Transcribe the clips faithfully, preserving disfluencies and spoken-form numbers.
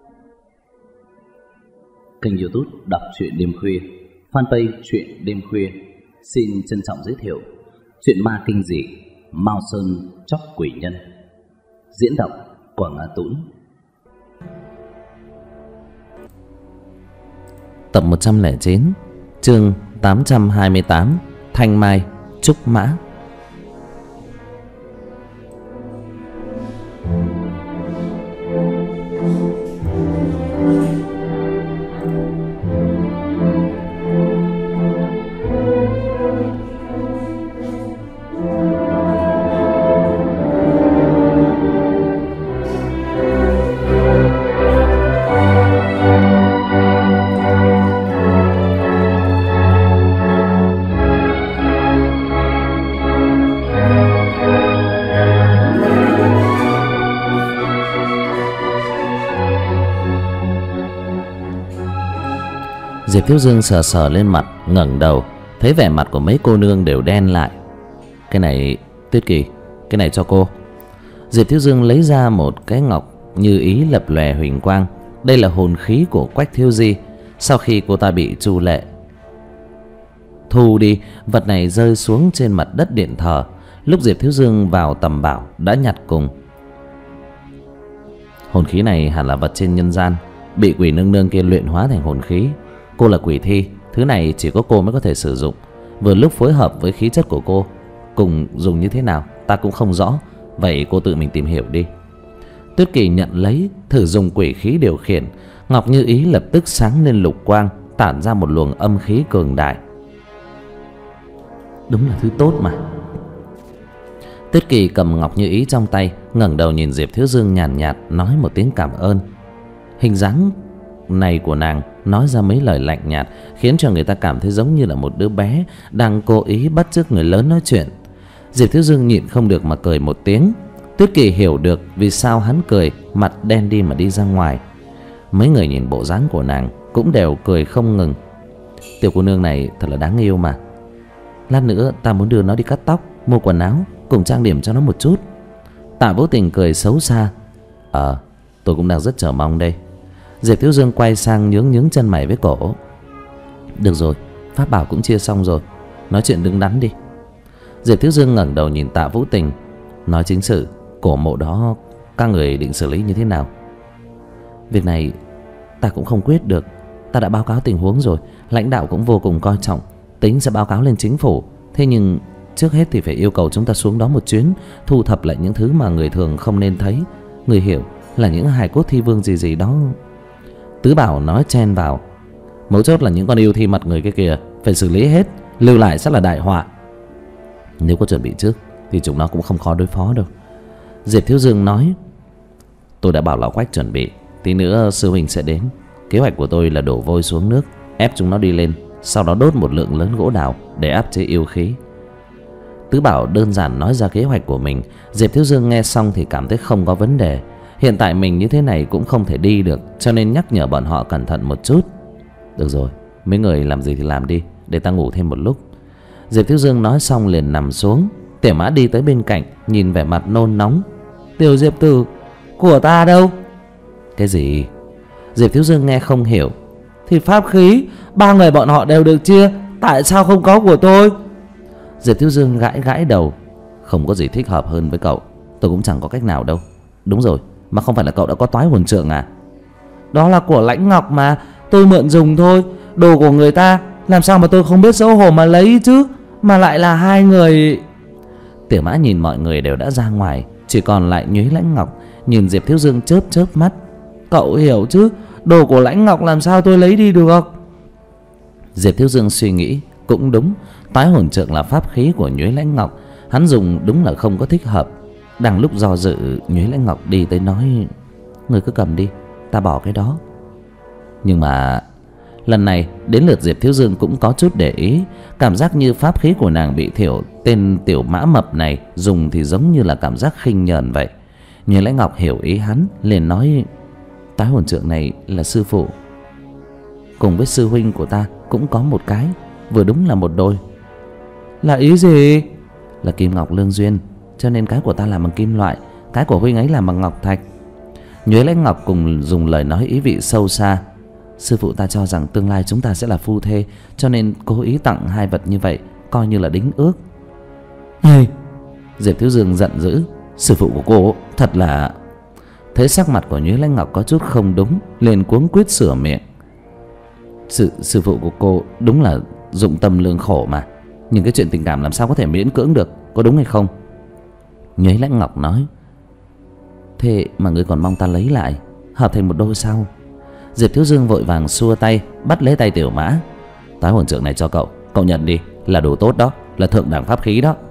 Kênh YouTube Đọc truyện đêm khuya, fanpage truyện đêm khuya xin trân trọng giới thiệu truyện ma kinh dị Mao Sơn Chóc Quỷ Nhân, diễn đọc Quảng Á Tũng. Tập một trăm lẻ chín, chương tám trăm hai mươi tám, Thanh Mai Trúc Mã. Diệp Thiếu Dương sờ sờ lên mặt, ngẩng đầu, thấy vẻ mặt của mấy cô nương đều đen lại. Cái này, Tuyết Kỳ, cái này cho cô. Diệp Thiếu Dương lấy ra một cái ngọc như ý lập lòe huỳnh quang. Đây là hồn khí của Quách Thiếu Di sau khi cô ta bị tru lệ. Thu đi, vật này rơi xuống trên mặt đất điện thờ. Lúc Diệp Thiếu Dương vào tầm bảo đã nhặt cùng. Hồn khí này hẳn là vật trên nhân gian, bị quỷ nương nương kia luyện hóa thành hồn khí. Cô là quỷ thi, thứ này chỉ có cô mới có thể sử dụng. Vừa lúc phối hợp với khí chất của cô, cùng dùng như thế nào ta cũng không rõ. Vậy cô tự mình tìm hiểu đi. Tuyết Kỳ nhận lấy, thử dùng quỷ khí điều khiển. Ngọc như ý lập tức sáng lên lục quang, tản ra một luồng âm khí cường đại. Đúng là thứ tốt mà. Tuyết Kỳ cầm ngọc như ý trong tay, ngẩng đầu nhìn Diệp Thiếu Dương nhàn nhạt, nhạt nói một tiếng cảm ơn. Hình dáng này của nàng nói ra mấy lời lạnh nhạt, khiến cho người ta cảm thấy giống như là một đứa bé đang cố ý bắt chước người lớn nói chuyện. Diệp Thiếu Dương nhịn không được mà cười một tiếng. Tuyết Kỳ hiểu được vì sao hắn cười, mặt đen đi mà đi ra ngoài. Mấy người nhìn bộ dáng của nàng cũng đều cười không ngừng. Tiểu cô nương này thật là đáng yêu mà. Lát nữa ta muốn đưa nó đi cắt tóc, mua quần áo, cùng trang điểm cho nó một chút. Tạ Vô Tình cười xấu xa. Ờ, tôi cũng đang rất chờ mong đây. Diệp Thiếu Dương quay sang nhướng nhướng chân mày với cổ. Được rồi, pháp bảo cũng chia xong rồi, nói chuyện đứng đắn đi. Diệp Thiếu Dương ngẩng đầu nhìn Tạ Vũ Tình, nói chính sự, cổ mộ đó các người định xử lý như thế nào? Việc này ta cũng không quyết được. Ta đã báo cáo tình huống rồi, lãnh đạo cũng vô cùng coi trọng, tính sẽ báo cáo lên chính phủ. Thế nhưng trước hết thì phải yêu cầu chúng ta xuống đó một chuyến, thu thập lại những thứ mà người thường không nên thấy. Người hiểu là những hài cốt thi vương gì gì đó. Tứ Bảo nói chen vào. Mấu chốt là những con yêu thi mặt người kia kìa, phải xử lý hết, lưu lại sẽ là đại họa. Nếu có chuẩn bị trước thì chúng nó cũng không khó đối phó đâu. Diệp Thiếu Dương nói. Tôi đã bảo lão Quách chuẩn bị, tí nữa sư huynh sẽ đến. Kế hoạch của tôi là đổ vôi xuống nước, ép chúng nó đi lên, sau đó đốt một lượng lớn gỗ đào để áp chế yêu khí. Tứ Bảo đơn giản nói ra kế hoạch của mình. Diệp Thiếu Dương nghe xong thì cảm thấy không có vấn đề. Hiện tại mình như thế này cũng không thể đi được, cho nên nhắc nhở bọn họ cẩn thận một chút. Được rồi, mấy người làm gì thì làm đi, để ta ngủ thêm một lúc. Diệp Thiếu Dương nói xong liền nằm xuống. Tiểu Mã đi tới bên cạnh, nhìn vẻ mặt nôn nóng. Tiểu Diệp Tử, của ta đâu? Cái gì? Diệp Thiếu Dương nghe không hiểu. Thì pháp khí, ba người bọn họ đều được chia, tại sao không có của tôi? Diệp Thiếu Dương gãi gãi đầu. Không có gì thích hợp hơn với cậu, tôi cũng chẳng có cách nào đâu. Đúng rồi, mà không phải là cậu đã có toái hồn trượng à? Đó là của Lãnh Ngọc mà, tôi mượn dùng thôi. Đồ của người ta, làm sao mà tôi không biết xấu hổ mà lấy chứ? Mà lại là hai người. Tiểu Mã nhìn mọi người đều đã ra ngoài, chỉ còn lại Nhuế Lãnh Ngọc nhìn Diệp Thiếu Dương chớp chớp mắt. Cậu hiểu chứ, đồ của Lãnh Ngọc làm sao tôi lấy đi được? Diệp Thiếu Dương suy nghĩ, cũng đúng, toái hồn trượng là pháp khí của Nhuế Lãnh Ngọc, hắn dùng đúng là không có thích hợp. Đang lúc do dự, Nhuế Lãnh Ngọc đi tới nói. Người cứ cầm đi, ta bỏ cái đó. Nhưng mà lần này đến lượt Diệp Thiếu Dương cũng có chút để ý. Cảm giác như pháp khí của nàng bị thiểu tên Tiểu Mã mập này dùng thì giống như là cảm giác khinh nhờn vậy. Nhuế Lãnh Ngọc hiểu ý hắn, liền nói. Toái hồn trượng này là sư phụ cùng với sư huynh của ta cũng có một cái, vừa đúng là một đôi. Là ý gì? Là kim ngọc lương duyên, cho nên cái của ta làm bằng kim loại, cái của huynh ấy làm bằng ngọc thạch. Nhuế Lãnh Ngọc cùng dùng lời nói ý vị sâu xa. Sư phụ ta cho rằng tương lai chúng ta sẽ là phu thê, cho nên cố ý tặng hai vật như vậy, coi như là đính ước. Hey! Diệp Thiếu Dương giận dữ. Sư phụ của cô thật là... Thấy sắc mặt của Nhuế Lãnh Ngọc có chút không đúng, liền cuống quýt sửa miệng. Sư, sư phụ của cô đúng là dụng tâm lương khổ mà, nhưng cái chuyện tình cảm làm sao có thể miễn cưỡng được, có đúng hay không? Nhuế Lãnh Ngọc nói. Thế mà ngươi còn mong ta lấy lại, hợp thành một đôi sao? Diệp Thiếu Dương vội vàng xua tay, bắt lấy tay Tiểu Mã. Toái hồn trượng này cho cậu, cậu nhận đi, là đồ tốt đó, là thượng đẳng pháp khí đó.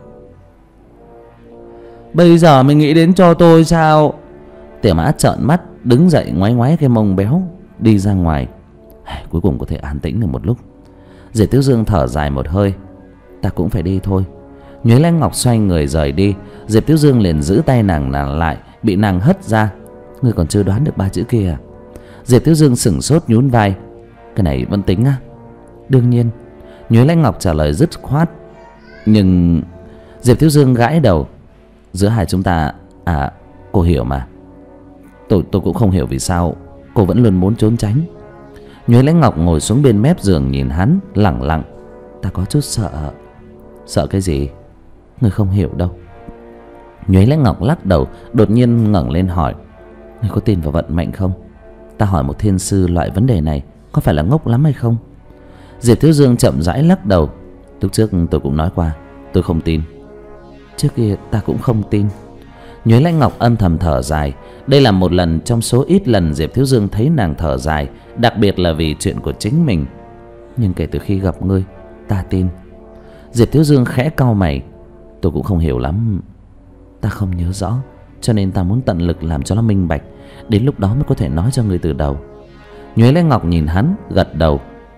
Bây giờ mình nghĩ đến cho tôi sao? Tiểu Mã trợn mắt, đứng dậy ngoáy ngoáy cái mông béo, đi ra ngoài. Cuối cùng có thể an tĩnh được một lúc. Diệp Thiếu Dương thở dài một hơi. Ta cũng phải đi thôi. Nhuế Lãnh Ngọc xoay người rời đi. Diệp Thiếu Dương liền giữ tay nàng nàng lại, bị nàng hất ra. Ngươi còn chưa đoán được ba chữ kia à? Diệp Thiếu Dương sửng sốt nhún vai. Cái này vẫn tính á? Đương nhiên. Nhuế Lãnh Ngọc trả lời dứt khoát. Nhưng... Diệp Thiếu Dương gãi đầu. Giữa hai chúng ta... À, cô hiểu mà. Tôi, tôi cũng không hiểu vì sao cô vẫn luôn muốn trốn tránh. Nhuế Lãnh Ngọc ngồi xuống bên mép giường nhìn hắn, lẳng lặng. Ta có chút sợ. Sợ cái gì? Ngươi không hiểu đâu. Nhuế Lãnh Ngọc lắc đầu, đột nhiên ngẩng lên hỏi. Ngươi có tin vào vận mệnh không? Ta hỏi một thiên sư loại vấn đề này có phải là ngốc lắm hay không? Diệp Thiếu Dương chậm rãi lắc đầu. Lúc trước tôi cũng nói qua, tôi không tin. Trước kia ta cũng không tin. Nhuế Lãnh Ngọc âm thầm thở dài. Đây là một lần trong số ít lần Diệp Thiếu Dương thấy nàng thở dài, đặc biệt là vì chuyện của chính mình. Nhưng kể từ khi gặp ngươi, ta tin. Diệp Thiếu Dương khẽ cau mày. Tôi cũng không hiểu lắm. Ta không nhớ rõ, cho nên ta muốn tận lực làm cho nó minh bạch. Đến lúc đó mới có thể nói cho ngươi từ đầu. Nhuế Lãnh Ngọc nhìn hắn, gật đầu.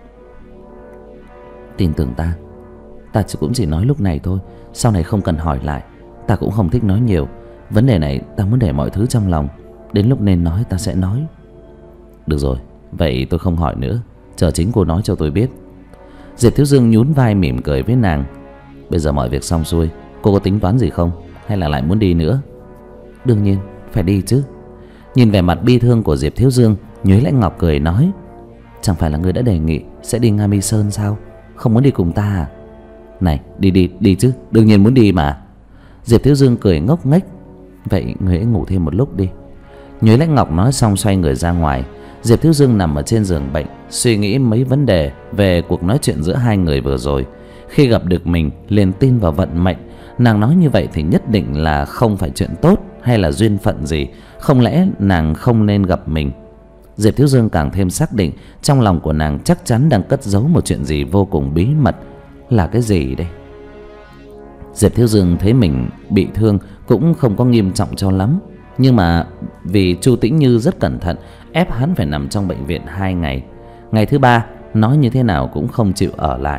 Tin tưởng ta. Ta chỉ cũng chỉ nói lúc này thôi, sau này không cần hỏi lại. Ta cũng không thích nói nhiều. Vấn đề này ta muốn để mọi thứ trong lòng, đến lúc nên nói ta sẽ nói. Được rồi, vậy tôi không hỏi nữa, chờ chính cô nói cho tôi biết. Diệp Thiếu Dương nhún vai mỉm cười với nàng. Bây giờ mọi việc xong xuôi, cô có tính toán gì không? Hay là lại muốn đi nữa? Đương nhiên, phải đi chứ. Nhìn vẻ mặt bi thương của Diệp Thiếu Dương, Nhuế Lãnh Ngọc cười nói. Chẳng phải là ngươi đã đề nghị sẽ đi Nga Mi Sơn sao? Không muốn đi cùng ta à? Này, đi đi, đi chứ, đương nhiên muốn đi mà. Diệp Thiếu Dương cười ngốc nghếch. Vậy ngươi hãy ngủ thêm một lúc đi. Nhuế Lãnh Ngọc nói xong xoay người ra ngoài. Diệp Thiếu Dương nằm ở trên giường bệnh, suy nghĩ mấy vấn đề về cuộc nói chuyện giữa hai người vừa rồi. Khi gặp được mình liền tin vào vận mệnh. Nàng nói như vậy thì nhất định là không phải chuyện tốt hay là duyên phận gì. Không lẽ nàng không nên gặp mình? Diệp Thiếu Dương càng thêm xác định trong lòng của nàng chắc chắn đang cất giấu một chuyện gì vô cùng bí mật. Là cái gì đây? Diệp Thiếu Dương thấy mình bị thương cũng không có nghiêm trọng cho lắm. Nhưng mà vì Chu Tĩnh Như rất cẩn thận, ép hắn phải nằm trong bệnh viện hai ngày. Ngày thứ ba nói như thế nào cũng không chịu ở lại.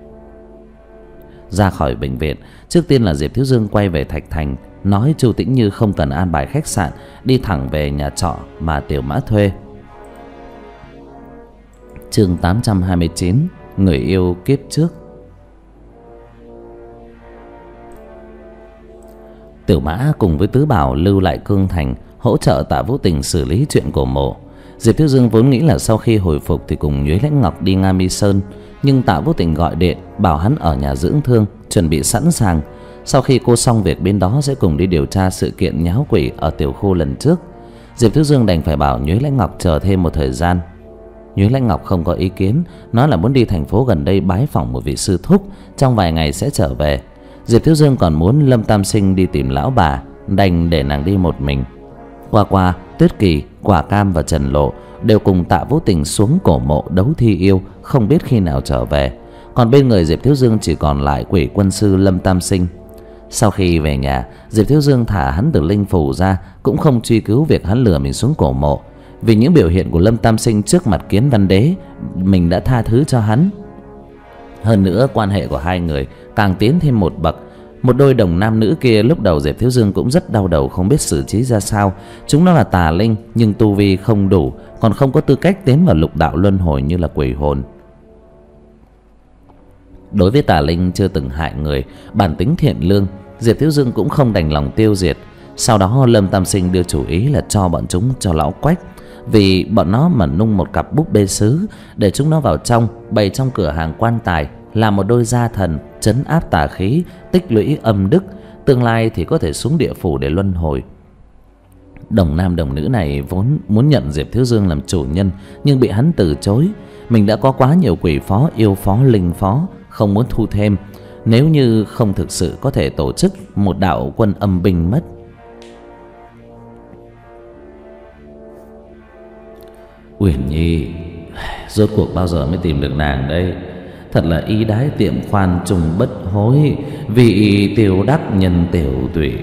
Ra khỏi bệnh viện, trước tiên là Diệp Thiếu Dương quay về Thạch Thành, nói Chu Tĩnh Như không cần an bài khách sạn, đi thẳng về nhà trọ mà Tiểu Mã thuê. Chương tám trăm hai mươi chín, người yêu kiếp trước. Tiểu Mã cùng với Tứ Bảo lưu lại Cương Thành, hỗ trợ Tạ Vũ Tình xử lý chuyện của mộ. Diệp Thiếu Dương vốn nghĩ là sau khi hồi phục thì cùng Nhuế Lãnh Ngọc đi Nga Mi Sơn, nhưng Tạ Vũ Tình gọi điện bảo hắn ở nhà dưỡng thương, chuẩn bị sẵn sàng. Sau khi cô xong việc bên đó sẽ cùng đi điều tra sự kiện nháo quỷ ở tiểu khu lần trước. Diệp Thiếu Dương đành phải bảo Nhuế Lãnh Ngọc chờ thêm một thời gian. Nhuế Lãnh Ngọc không có ý kiến, nói là muốn đi thành phố gần đây bái phỏng một vị sư thúc, trong vài ngày sẽ trở về. Diệp Thiếu Dương còn muốn Lâm Tam Sinh đi tìm lão bà, đành để nàng đi một mình. Qua qua, Tuyết Kỳ, Quả Cam và Trần Lộ đều cùng Tạ Vũ Tình xuống cổ mộ đấu thi yêu, không biết khi nào trở về. Còn bên người Diệp Thiếu Dương chỉ còn lại Quỷ Quân Sư Lâm Tam Sinh. Sau khi về nhà, Diệp Thiếu Dương thả hắn từ linh phủ ra, cũng không truy cứu việc hắn lừa mình xuống cổ mộ. Vì những biểu hiện của Lâm Tam Sinh trước mặt Kiến Văn Đế, mình đã tha thứ cho hắn. Hơn nữa quan hệ của hai người càng tiến thêm một bậc. Một đôi đồng nam nữ kia lúc đầu Diệp Thiếu Dương cũng rất đau đầu, không biết xử trí ra sao. Chúng nó là tà linh nhưng tu vi không đủ, còn không có tư cách tiến vào lục đạo luân hồi như là quỷ hồn. Đối với tà linh chưa từng hại người, bản tính thiện lương, Diệp Thiếu Dương cũng không đành lòng tiêu diệt. Sau đó Lâm Tam Sinh đưa chủ ý là cho bọn chúng cho lão Quách, vì bọn nó mà nung một cặp búp bê sứ để chúng nó vào trong, bày trong cửa hàng quan tài, làm một đôi gia thần trấn áp tà khí, tích lũy âm đức, tương lai thì có thể xuống địa phủ để luân hồi. Đồng nam đồng nữ này vốn muốn nhận Diệp Thiếu Dương làm chủ nhân, nhưng bị hắn từ chối. Mình đã có quá nhiều quỷ phó, yêu phó, linh phó, không muốn thu thêm, nếu như không thực sự có thể tổ chức một đạo quân âm binh mất. Uyển Nhi, rốt cuộc bao giờ mới tìm được nàng đây? Thật là ý đái tiệm khoan trùng bất hối, vị tiểu đắc nhân tiểu tụy.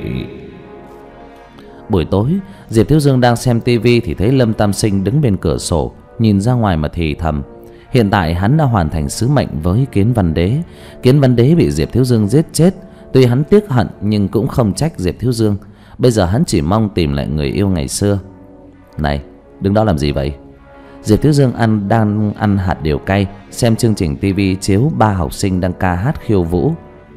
Buổi tối, Diệp Thiếu Dương đang xem tivi thì thấy Lâm Tam Sinh đứng bên cửa sổ, nhìn ra ngoài mà thì thầm. Hiện tại hắn đã hoàn thành sứ mệnh với Kiến Văn Đế. Kiến Văn Đế bị Diệp Thiếu Dương giết chết, tuy hắn tiếc hận nhưng cũng không trách Diệp Thiếu Dương. Bây giờ hắn chỉ mong tìm lại người yêu ngày xưa. Này, đứng đó làm gì vậy? Diệp Thiếu Dương ăn đang ăn hạt điều cay, xem chương trình tivi chiếu ba học sinh đang ca hát khiêu vũ.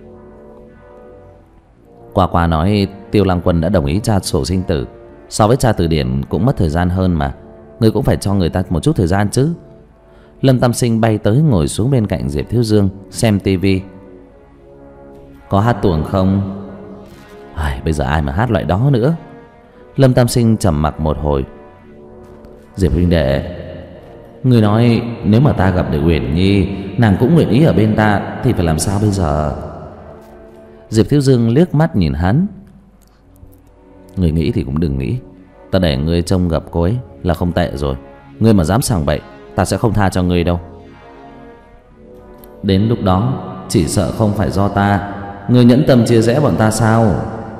Qua qua nói Tiêu Lăng Quân đã đồng ý tra sổ sinh tử. So với tra từ điển cũng mất thời gian hơn mà, người cũng phải cho người ta một chút thời gian chứ. Lâm Tam Sinh bay tới ngồi xuống bên cạnh Diệp Thiếu Dương xem tivi. Có hát tuồng không? Ai, bây giờ ai mà hát loại đó nữa. Lâm Tam Sinh trầm mặc một hồi. Diệp huynh đệ, người nói nếu mà ta gặp được Uyển Nhi, nàng cũng nguyện ý ở bên ta, thì phải làm sao bây giờ? Diệp Thiếu Dương liếc mắt nhìn hắn. Người nghĩ thì cũng đừng nghĩ, ta để ngươi trông gặp cô ấy là không tệ rồi. Ngươi mà dám sằng bậy, ta sẽ không tha cho ngươi đâu. Đến lúc đó chỉ sợ không phải do ta. Ngươi nhẫn tâm chia rẽ bọn ta sao?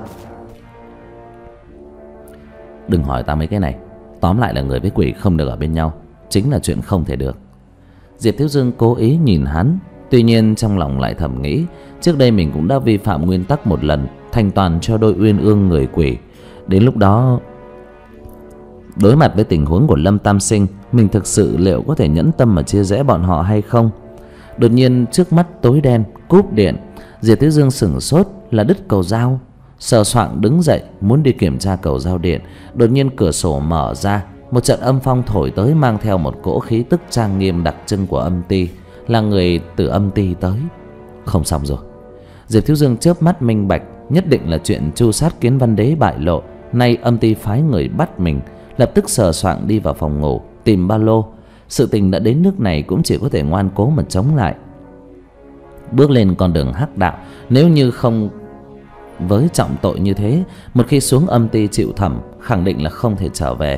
Đừng hỏi ta mấy cái này. Tóm lại là người với quỷ không được ở bên nhau, chính là chuyện không thể được. Diệp Thiếu Dương cố ý nhìn hắn, tuy nhiên trong lòng lại thầm nghĩ, trước đây mình cũng đã vi phạm nguyên tắc một lần, thành toàn cho đôi uyên ương người quỷ. Đến lúc đó, đối mặt với tình huống của Lâm Tam Sinh, mình thực sự liệu có thể nhẫn tâm mà chia rẽ bọn họ hay không? Đột nhiên trước mắt tối đen, cúp điện. Diệp Thiếu Dương sửng sốt, là đứt cầu dao. Sờ soạng đứng dậy muốn đi kiểm tra cầu dao điện. Đột nhiên cửa sổ mở ra, một trận âm phong thổi tới, mang theo một cỗ khí tức trang nghiêm đặc trưng của âm ty, là người từ âm ty tới. Không xong rồi. Diệp Thiếu Dương chớp mắt minh bạch, nhất định là chuyện tru sát Kiến Văn Đế bại lộ. Nay âm ty phái người bắt mình. Lập tức sờ soạng đi vào phòng ngủ tìm ba lô. Sự tình đã đến nước này cũng chỉ có thể ngoan cố mà chống lại. Bước lên con đường hắc đạo, nếu như không với trọng tội như thế, một khi xuống âm ty chịu thẩm, khẳng định là không thể trở về.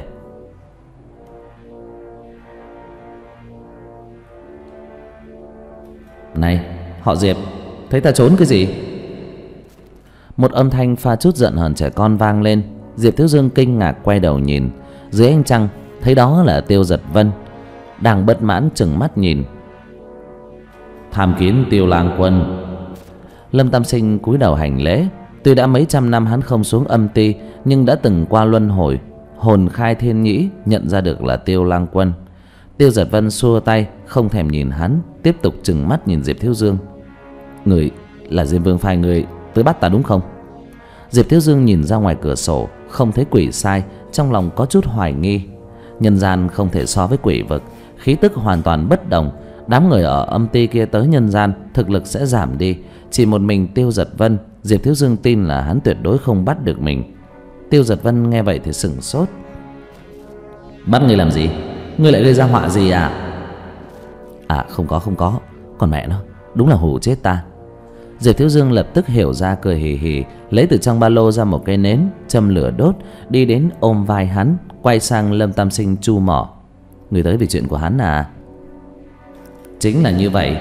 Này, họ Diệp, thấy ta trốn cái gì? Một âm thanh pha chút giận hờn trẻ con vang lên. Diệp Thiếu Dương kinh ngạc quay đầu nhìn. Dưới ánh trăng thấy đó là Tiêu Giật Vân, đang bất mãn trừng mắt nhìn. Tham kiến Tiêu Lang Quân. Lâm Tam Sinh cúi đầu hành lễ. Tuy đã mấy trăm năm hắn không xuống âm ty, nhưng đã từng qua luân hồi, hồn khai thiên nhĩ, nhận ra được là Tiêu Lang Quân. Tiêu Giật Vân xua tay, không thèm nhìn hắn, tiếp tục trừng mắt nhìn Diệp Thiếu Dương. Người là Diêm Vương phái người tới bắt ta đúng không? Diệp Thiếu Dương nhìn ra ngoài cửa sổ, không thấy quỷ sai, trong lòng có chút hoài nghi. Nhân gian không thể so với quỷ vực, khí tức hoàn toàn bất đồng. Đám người ở âm ty kia tới nhân gian, thực lực sẽ giảm đi. Chỉ một mình Tiêu Giật Vân, Diệp Thiếu Dương tin là hắn tuyệt đối không bắt được mình. Tiêu Giật Vân nghe vậy thì sửng sốt. Bắt ngươi làm gì? Ngươi lại gây ra họa gì à? À không có không có, còn mẹ nó, đúng là hù chết ta. Diệp Thiếu Dương lập tức hiểu ra, cười hì hì, lấy từ trong ba lô ra một cây nến, châm lửa đốt, đi đến ôm vai hắn, quay sang Lâm Tam Sinh chu mỏ. Người tới vì chuyện của hắn à? Chính là như vậy.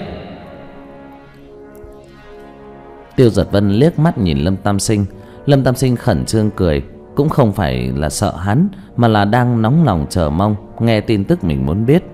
Tiêu Giật Vân liếc mắt nhìn Lâm Tam Sinh. Lâm Tam Sinh khẩn trương cười, cũng không phải là sợ hắn, mà là đang nóng lòng chờ mong nghe tin tức mình muốn biết.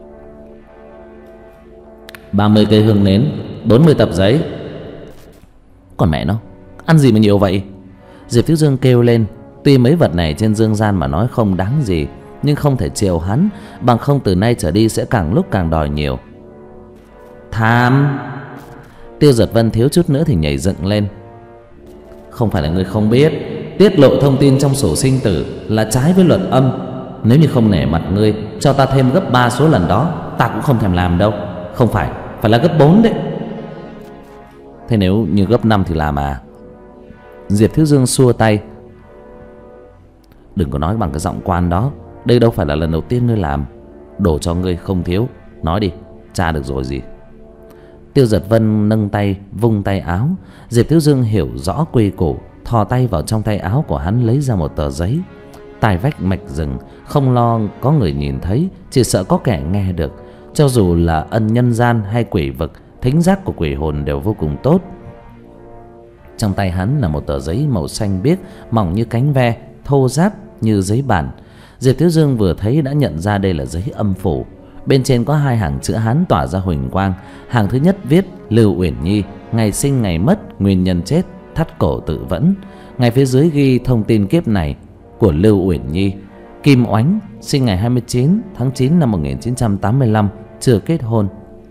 Ba mươi cây hương nến, bốn mươi tập giấy. Còn mẹ nó, ăn gì mà nhiều vậy? Diệp Thiếu Dương kêu lên. Tuy mấy vật này trên dương gian mà nói không đáng gì, nhưng không thể chiều hắn, bằng không từ nay trở đi sẽ càng lúc càng đòi nhiều. Tham! Tiêu Giật Vân thiếu chút nữa thì nhảy dựng lên. Không phải là ngươi không biết, tiết lộ thông tin trong sổ sinh tử là trái với luật âm. Nếu như không nể mặt ngươi, cho ta thêm gấp ba số lần đó, ta cũng không thèm làm đâu. Không phải, phải là gấp bốn đấy. Thế nếu như gấp năm thì làm à? Diệp Thiếu Dương xua tay. Đừng có nói bằng cái giọng quan đó. Đây đâu phải là lần đầu tiên ngươi làm. Đổ cho ngươi không thiếu. Nói đi, tra được rồi gì? Tiêu Giật Vân nâng tay, vung tay áo. Diệp Thiếu Dương hiểu rõ quy củ, thò tay vào trong tay áo của hắn lấy ra một tờ giấy. Tai vách mạch rừng, không lo có người nhìn thấy, chỉ sợ có kẻ nghe được. Cho dù là ân nhân gian hay quỷ vực, thính giác của quỷ hồn đều vô cùng tốt. Trong tay hắn là một tờ giấy màu xanh biếc, mỏng như cánh ve, thô ráp như giấy bản. Diệp Thiếu Dương vừa thấy đã nhận ra đây là giấy âm phủ. Bên trên có hai hàng chữ Hán tỏa ra huỳnh quang. Hàng thứ nhất viết Lưu Uyển Nhi, ngày sinh ngày mất, nguyên nhân chết, thắt cổ tự vẫn. Ngay phía dưới ghi thông tin kiếp này của Lưu Uyển Nhi: Kim Oánh, sinh ngày hai mươi chín tháng chín năm một nghìn chín trăm tám mươi lăm, chưa kết hôn.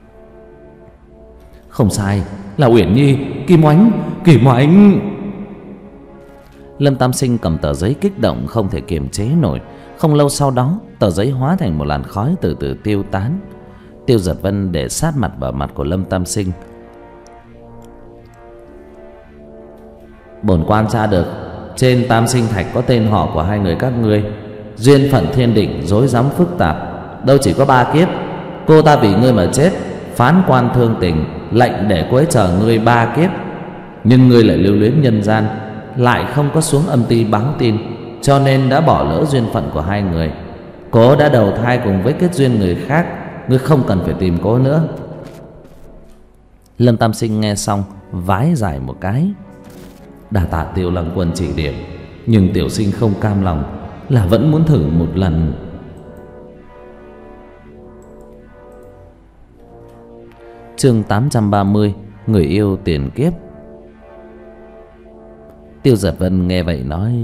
Không sai, là Uyển Nhi, Kim Oánh, Kim Oánh. Lâm Tam Sinh cầm tờ giấy kích động không thể kiềm chế nổi. Không lâu sau đó, tờ giấy hóa thành một làn khói từ từ tiêu tán. Tiêu Giật Vân để sát mặt vào mặt của Lâm Tam Sinh. Bổn quan tra được trên Tam Sinh Thạch có tên họ của hai người các ngươi. Duyên phận thiên định rối rắm phức tạp, đâu chỉ có ba kiếp. Cô ta vì ngươi mà chết, phán quan thương tình, lệnh để cô ấy chờ ngươi ba kiếp. Nhưng ngươi lại lưu luyến nhân gian, lại không có xuống âm ty báo tin, cho nên đã bỏ lỡ duyên phận của hai người. Cô đã đầu thai cùng với kết duyên người khác, ngươi không cần phải tìm cô nữa. Lâm Tam Sinh nghe xong vái dài một cái. Đà tạ Tiêu Lăng Quân chỉ điểm, nhưng tiểu sinh không cam lòng, là vẫn muốn thử một lần. Chương tám trăm ba mươi, người yêu tiền kiếp. Tiêu Giật Vân nghe vậy nói: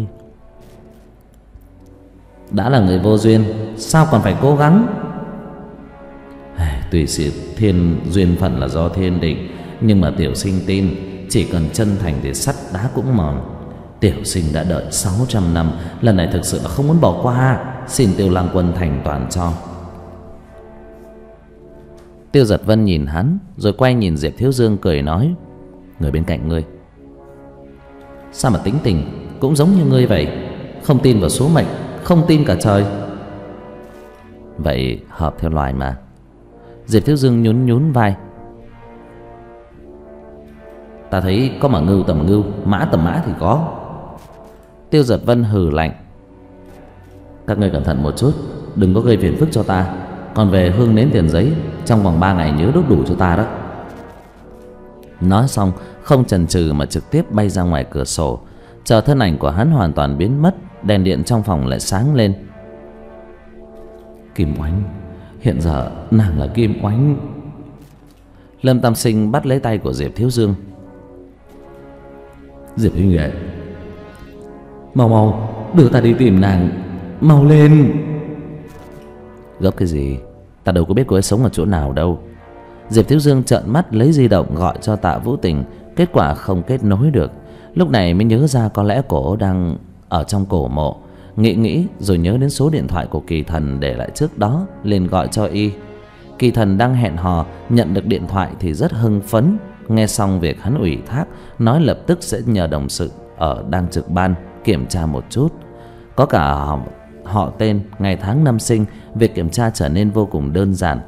đã là người vô duyên, sao còn phải cố gắng? Tùy sự thiên duyên phận là do thiên định, nhưng mà tiểu sinh tin chỉ cần chân thành thì sắt đá cũng mòn. Tiểu sinh đã đợi sáu trăm năm, lần này thực sự là không muốn bỏ qua, xin Tiêu Lăng Quân thành toàn cho. Tiêu Giật Vân nhìn hắn, rồi quay nhìn Diệp Thiếu Dương cười nói: người bên cạnh ngươi sao mà tính tình cũng giống như ngươi vậy, không tin vào số mệnh, không tin cả trời. Vậy hợp theo loài mà. Diệp Thiếu Dương nhún nhún vai: ta thấy có mà ngưu tầm ngưu, mã tầm mã thì có. Tiêu Giật Vân hừ lạnh: các ngươi cẩn thận một chút, đừng có gây phiền phức cho ta. Còn về hương nến tiền giấy, trong vòng ba ngày nhớ đốt đủ cho ta đó. Nói xong không chần chừ mà trực tiếp bay ra ngoài cửa sổ. Chờ thân ảnh của hắn hoàn toàn biến mất, đèn điện trong phòng lại sáng lên. Kim Oánh, hiện giờ nàng là Kim Oánh. Lâm Tam Sinh bắt lấy tay của Diệp Thiếu Dương: Diệp huynh đệ, mau mau đưa ta đi tìm nàng, mau lên. Gấp cái gì, ta đâu có biết cô ấy sống ở chỗ nào đâu. Diệp Thiếu Dương trợn mắt lấy di động gọi cho Tạ Vũ Tình, kết quả không kết nối được. Lúc này mới nhớ ra có lẽ cổ đang ở trong cổ mộ. Nghĩ nghĩ rồi nhớ đến số điện thoại của Kỳ Thần để lại trước đó, liền gọi cho y. Kỳ Thần đang hẹn hò, nhận được điện thoại thì rất hưng phấn. Nghe xong việc hắn ủy thác, nói lập tức sẽ nhờ đồng sự ở đang trực ban kiểm tra một chút. Có cả họ, họ tên, ngày tháng năm sinh, việc kiểm tra trở nên vô cùng đơn giản.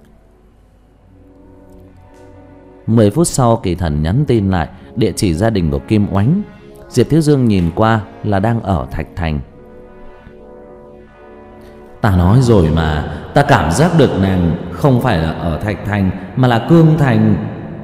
Mười phút sau Kỳ Thần nhắn tin lại địa chỉ gia đình của Kim Oánh. Diệp Thiếu Dương nhìn qua là đang ở Thạch Thành. Ta nói rồi mà, ta cảm giác được nàng không phải là ở Thạch Thành mà là Cương Thành.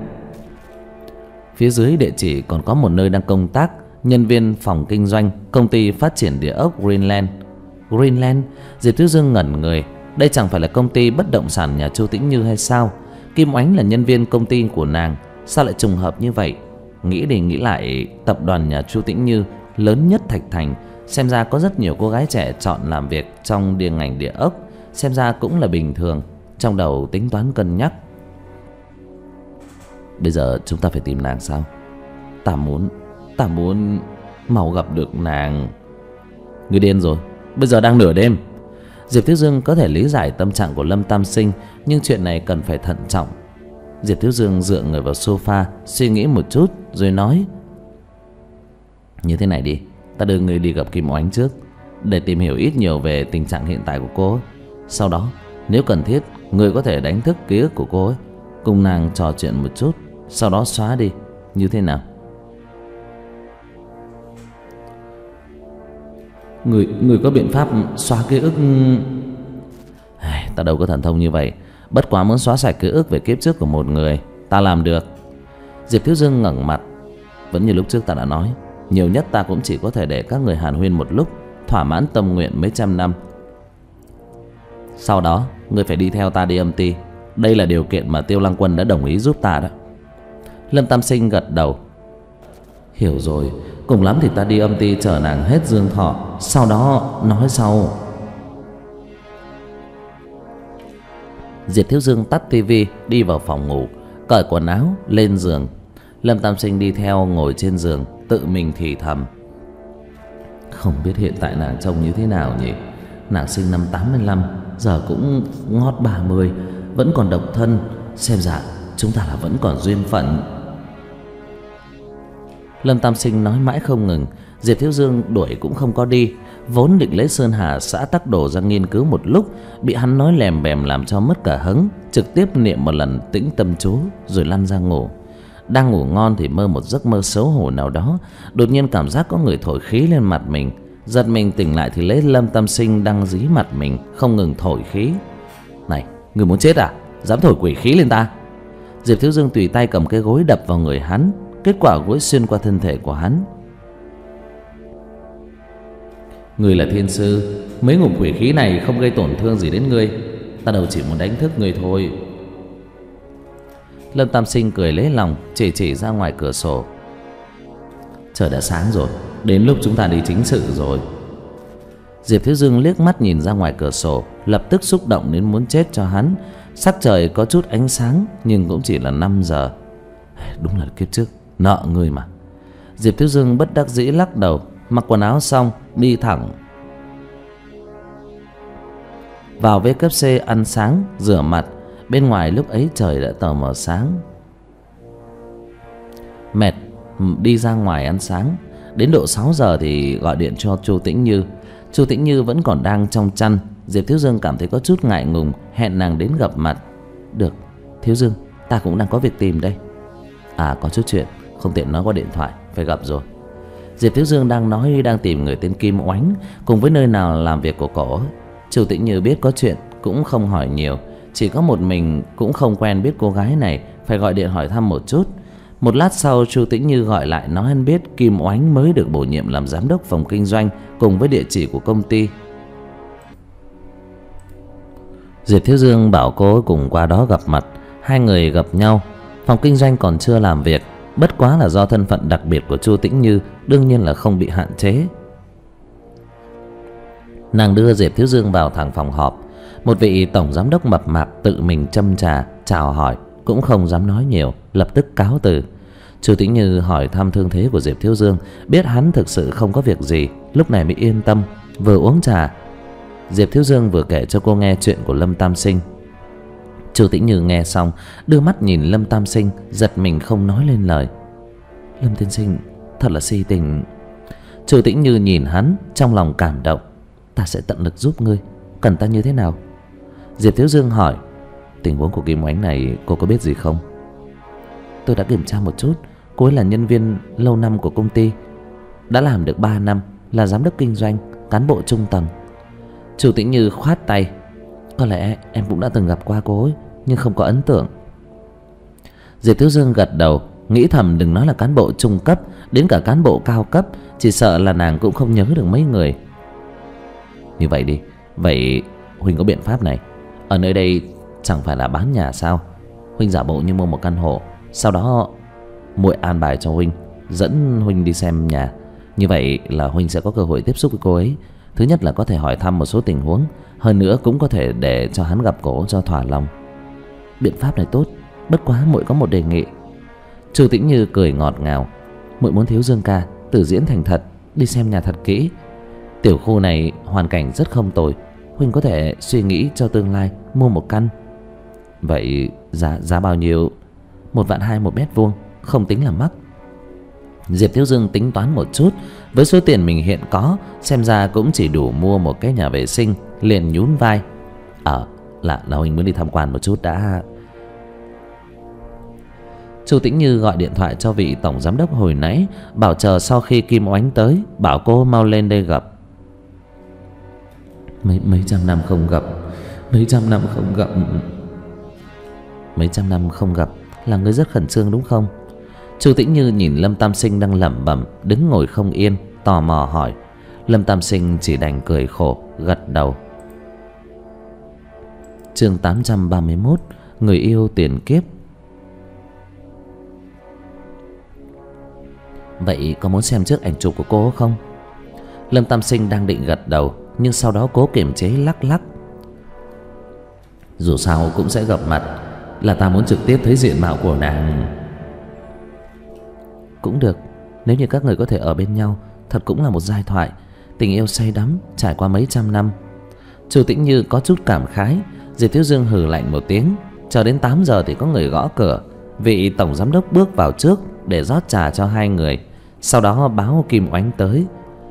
Phía dưới địa chỉ còn có một nơi đang công tác nhân viên phòng kinh doanh công ty phát triển địa ốc Greenland. Greenland? Diệp Thiếu Dương ngẩn người. Đây chẳng phải là công ty bất động sản nhà Chu Tĩnh Như hay sao? Kim Oánh là nhân viên công ty của nàng, sao lại trùng hợp như vậy? Nghĩ đi nghĩ lại, tập đoàn nhà Chu Tĩnh Như lớn nhất Thạch Thành, xem ra có rất nhiều cô gái trẻ chọn làm việc trong địa ngành địa ốc, xem ra cũng là bình thường. Trong đầu tính toán cân nhắc. Bây giờ chúng ta phải tìm nàng sao? Ta muốn, ta muốn... mau gặp được nàng. Người điên rồi, bây giờ đang nửa đêm. Diệp Thiếu Dương có thể lý giải tâm trạng của Lâm Tam Sinh, nhưng chuyện này cần phải thận trọng. Diệp Thiếu Dương dựa người vào sofa, suy nghĩ một chút rồi nói: như thế này đi, ta đưa người đi gặp Kim Oánh trước, để tìm hiểu ít nhiều về tình trạng hiện tại của cô ấy. Sau đó nếu cần thiết, người có thể đánh thức ký ức của cô ấy, cùng nàng trò chuyện một chút, sau đó xóa đi. Như thế nào? Người, người có biện pháp xóa ký ức? Ta đâu có thần thông như vậy. Bất quá muốn xóa sạch ký ức về kiếp trước của một người, ta làm được. Diệp Thiếu Dương ngẩng mặt. Vẫn như lúc trước ta đã nói, nhiều nhất ta cũng chỉ có thể để các người hàn huyên một lúc, thỏa mãn tâm nguyện mấy trăm năm. Sau đó người phải đi theo ta đi âm ty. Đây là điều kiện mà Tiêu Lăng Quân đã đồng ý giúp ta đó. Lâm Tam Sinh gật đầu. Hiểu rồi, cùng lắm thì ta đi âm ty chở nàng hết dương thọ, sau đó nói sau. Diệp Thiếu Dương tắt tivi, đi vào phòng ngủ, cởi quần áo lên giường. Lâm Tam Sinh đi theo, ngồi trên giường tự mình thì thầm: không biết hiện tại nàng trông như thế nào nhỉ? Nàng sinh năm tám mươi lăm, giờ cũng ngót ba mươi, vẫn còn độc thân. Xem ra chúng ta là vẫn còn duyên phận. Lâm Tam Sinh nói mãi không ngừng. Diệp Thiếu Dương đuổi cũng không có đi. Vốn định lấy Sơn Hà xã tắc đồ ra nghiên cứu một lúc, bị hắn nói lèm bèm làm cho mất cả hứng, trực tiếp niệm một lần tĩnh tâm chú rồi lăn ra ngủ. Đang ngủ ngon thì mơ một giấc mơ xấu hổ nào đó. Đột nhiên cảm giác có người thổi khí lên mặt mình. Giật mình tỉnh lại thì lấy Lâm Tam Sinh đang dí mặt mình, không ngừng thổi khí. Này, người muốn chết à? Dám thổi quỷ khí lên ta? Diệp Thiếu Dương tùy tay cầm cái gối đập vào người hắn. Kết quả gối xuyên qua thân thể của hắn. Người là thiên sư, mấy ngụm quỷ khí này không gây tổn thương gì đến ngươi. Ta đâu chỉ muốn đánh thức ngươi thôi. Lâm Tam Sinh cười lấy lòng, chỉ chỉ ra ngoài cửa sổ. Trời đã sáng rồi, đến lúc chúng ta đi chính sự rồi. Diệp Thiếu Dương liếc mắt nhìn ra ngoài cửa sổ, lập tức xúc động đến muốn chết cho hắn. Sắc trời có chút ánh sáng, nhưng cũng chỉ là năm giờ. Đúng là kiếp trước nợ người mà. Diệp Thiếu Dương bất đắc dĩ lắc đầu, mặc quần áo xong đi thẳng vào vê kép xê ăn sáng, rửa mặt. Bên ngoài lúc ấy trời đã tờ mờ sáng. Mệt, đi ra ngoài ăn sáng. Đến độ sáu giờ thì gọi điện cho Chu Tĩnh Như. Chu Tĩnh Như vẫn còn đang trong chăn. Diệp Thiếu Dương cảm thấy có chút ngại ngùng, hẹn nàng đến gặp mặt. Được, Thiếu Dương, ta cũng đang có việc tìm đây. À, có chút chuyện không tiện nói qua điện thoại, phải gặp rồi. Diệp Thiếu Dương đang nói đang tìm người tên Kim Oánh, cùng với nơi nào làm việc của cổ. Chu Tĩnh Như biết có chuyện cũng không hỏi nhiều, chỉ có một mình cũng không quen biết cô gái này, phải gọi điện hỏi thăm một chút. Một lát sau Chu Tĩnh Như gọi lại nói anh biết Kim Oánh mới được bổ nhiệm làm giám đốc phòng kinh doanh, cùng với địa chỉ của công ty. Diệp Thiếu Dương bảo cô cùng qua đó gặp mặt. Hai người gặp nhau. Phòng kinh doanh còn chưa làm việc, bất quá là do thân phận đặc biệt của Chu Tĩnh Như, đương nhiên là không bị hạn chế. Nàng đưa Diệp Thiếu Dương vào thẳng phòng họp. Một vị tổng giám đốc mập mạp tự mình châm trà chào hỏi, cũng không dám nói nhiều, lập tức cáo từ. Chu Tĩnh Như hỏi thăm thương thế của Diệp Thiếu Dương, biết hắn thực sự không có việc gì, lúc này mới yên tâm. Vừa uống trà, Diệp Thiếu Dương vừa kể cho cô nghe chuyện của Lâm Tam Sinh. Chu Tĩnh Như nghe xong, đưa mắt nhìn Lâm Tam Sinh, giật mình không nói lên lời. Lâm tiên sinh thật là si tình. Chu Tĩnh Như nhìn hắn, trong lòng cảm động. Ta sẽ tận lực giúp ngươi, cần ta như thế nào? Diệp Thiếu Dương hỏi. Tình huống của Kim Oánh này cô có biết gì không? Tôi đã kiểm tra một chút. Cô ấy là nhân viên lâu năm của công ty, đã làm được ba năm, là giám đốc kinh doanh, cán bộ trung tầng. Chu Tĩnh Như khoát tay. Có lẽ em cũng đã từng gặp qua cô ấy, nhưng không có ấn tượng. Diệp Thiếu Dương gật đầu, nghĩ thầm đừng nói là cán bộ trung cấp, đến cả cán bộ cao cấp, chỉ sợ là nàng cũng không nhớ được mấy người. Như vậy đi, vậy Huynh có biện pháp này. Ở nơi đây chẳng phải là bán nhà sao? Huynh giả bộ như mua một căn hộ, sau đó muội an bài cho Huynh, dẫn Huynh đi xem nhà. Như vậy là Huynh sẽ có cơ hội tiếp xúc với cô ấy. Thứ nhất là có thể hỏi thăm một số tình huống, hơn nữa cũng có thể để cho hắn gặp cổ cho thỏa lòng. Biện pháp này tốt, bất quá muội có một đề nghị. Chu Tĩnh Như cười ngọt ngào. Muội muốn Thiếu Dương ca tử diễn thành thật, đi xem nhà thật kỹ. Tiểu khu này hoàn cảnh rất không tồi, Huynh có thể suy nghĩ cho tương lai mua một căn. Vậy giá giá bao nhiêu? Một vạn hai một mét vuông, không tính là mắc. Diệp Thiếu Dương tính toán một chút, với số tiền mình hiện có, xem ra cũng chỉ đủ mua một cái nhà vệ sinh, liền nhún vai. Ờ, là, là Huynh muốn đi tham quan một chút đã. Chu Tĩnh Như gọi điện thoại cho vị tổng giám đốc hồi nãy, bảo chờ sau khi Kim Oánh tới, bảo cô mau lên đây gặp. Mấy mấy trăm năm không gặp, mấy trăm năm không gặp. Mấy trăm năm không gặp là người rất khẩn trương đúng không? Chu Tĩnh Như nhìn Lâm Tam Sinh đang lẩm bẩm đứng ngồi không yên, tò mò hỏi. Lâm Tam Sinh chỉ đành cười khổ gật đầu. Chương tám trăm ba mươi mốt, người yêu tiền kiếp. Vậy có muốn xem trước ảnh chụp của cô không? Lâm Tam Sinh đang định gật đầu, nhưng sau đó cố kiềm chế lắc lắc. Dù sao cũng sẽ gặp mặt, là ta muốn trực tiếp thấy diện mạo của nàng. Cũng được, nếu như các người có thể ở bên nhau, thật cũng là một giai thoại. Tình yêu say đắm trải qua mấy trăm năm. Chu Tĩnh Như có chút cảm khái. Diệp Thiếu Dương hừ lạnh một tiếng. Chờ đến tám giờ thì có người gõ cửa. Vị tổng giám đốc bước vào trước để rót trà cho hai người, sau đó báo Kim Oánh tới.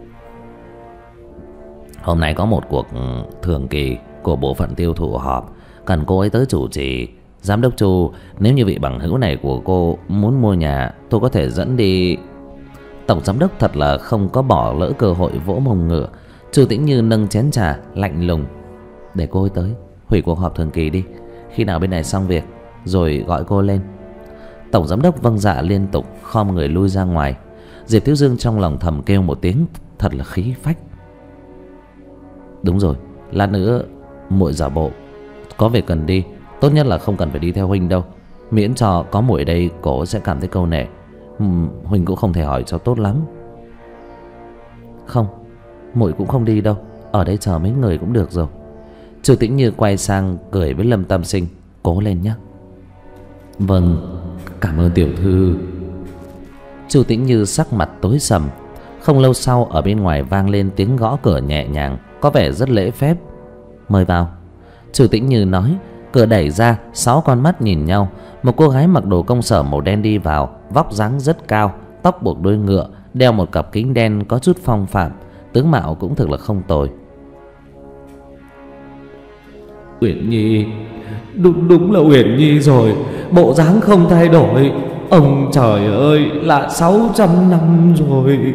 Hôm nay có một cuộc thường kỳ của bộ phận tiêu thụ họp, cần cô ấy tới chủ trì. Giám đốc Chu, nếu như vị bằng hữu này của cô muốn mua nhà, tôi có thể dẫn đi. Tổng giám đốc thật là không có bỏ lỡ cơ hội vỗ mông ngựa. Chu Tĩnh Như nâng chén trà lạnh lùng. Để cô ấy tới, hủy cuộc họp thường kỳ đi. Khi nào bên này xong việc rồi gọi cô lên. Tổng giám đốc vâng dạ liên tục, khom người lui ra ngoài. Diệp Thiếu Dương trong lòng thầm kêu một tiếng, thật là khí phách. Đúng rồi, lát nữa muội giả bộ có việc cần đi, tốt nhất là không cần phải đi theo Huynh đâu. Miễn cho có muội đây, cổ sẽ cảm thấy câu nệ. uhm, Huynh cũng không thể hỏi cho tốt lắm. Không, muội cũng không đi đâu, ở đây chờ mấy người cũng được rồi. Chu Tĩnh Như quay sang cười với Lâm Tam Sinh. Cố lên nhé. Vâng, cảm ơn tiểu thư. Chu Tĩnh Như sắc mặt tối sầm. Không lâu sau, ở bên ngoài vang lên tiếng gõ cửa nhẹ nhàng, có vẻ rất lễ phép. Mời vào. Chu Tĩnh Như nói. Cửa đẩy ra, sáu con mắt nhìn nhau. Một cô gái mặc đồ công sở màu đen đi vào, vóc dáng rất cao, tóc buộc đuôi ngựa, đeo một cặp kính đen có chút phong phạm, tướng mạo cũng thực là không tồi. Uyển Nhi, đúng đúng là Uyển Nhi rồi, bộ dáng không thay đổi. Ông trời ơi, là sáu trăm năm rồi.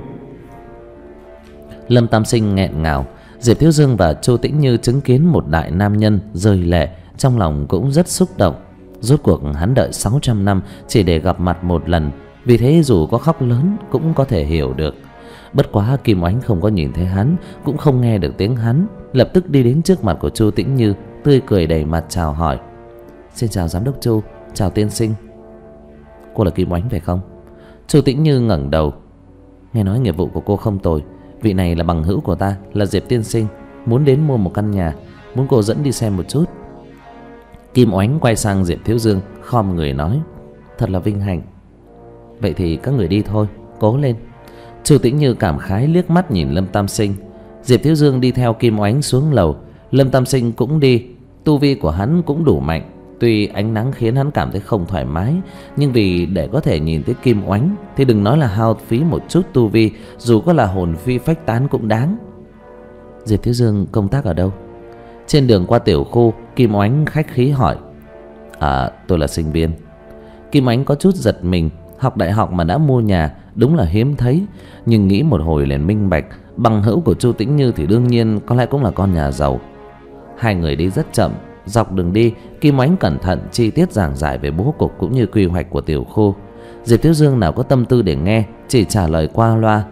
Lâm Tam Sinh nghẹn ngào. Diệp Thiếu Dương và Chu Tĩnh Như chứng kiến một đại nam nhân rơi lệ, trong lòng cũng rất xúc động. Rốt cuộc hắn đợi sáu trăm năm chỉ để gặp mặt một lần, vì thế dù có khóc lớn cũng có thể hiểu được. Bất quá Kim Oánh không có nhìn thấy hắn, cũng không nghe được tiếng hắn, lập tức đi đến trước mặt của Chu Tĩnh Như, tươi cười đầy mặt chào hỏi. Xin chào giám đốc Chu, chào tiên sinh. Cô là Kim Oánh phải không? Chu Tĩnh Như ngẩng đầu. Nghe nói nghiệp vụ của cô không tồi. Vị này là bằng hữu của ta, là Diệp tiên sinh, muốn đến mua một căn nhà, muốn cô dẫn đi xem một chút. Kim Oánh quay sang Diệp Thiếu Dương, khom người nói. Thật là vinh hạnh. Vậy thì các người đi thôi, cố lên. Chu Tĩnh Như cảm khái liếc mắt nhìn Lâm Tam Sinh. Diệp Thiếu Dương đi theo Kim Oánh xuống lầu. Lâm Tam Sinh cũng đi. Tu vi của hắn cũng đủ mạnh. Tuy ánh nắng khiến hắn cảm thấy không thoải mái, nhưng vì để có thể nhìn thấy Kim Oánh thì đừng nói là hao phí một chút tu vi, dù có là hồn phi phách tán cũng đáng. Diệp Thiếu Dương công tác ở đâu? Trên đường qua tiểu khu, Kim Oánh khách khí hỏi. À, tôi là sinh viên. Kim Oánh có chút giật mình. Học đại học mà đã mua nhà đúng là hiếm thấy. Nhưng nghĩ một hồi liền minh bạch, bằng hữu của Chu Tĩnh Như thì đương nhiên có lẽ cũng là con nhà giàu. Hai người đi rất chậm. Dọc đường đi, Kim Oánh cẩn thận chi tiết giảng giải về bố cục cũng như quy hoạch của tiểu khu. Diệp Thiếu Dương nào có tâm tư để nghe, chỉ trả lời qua loa.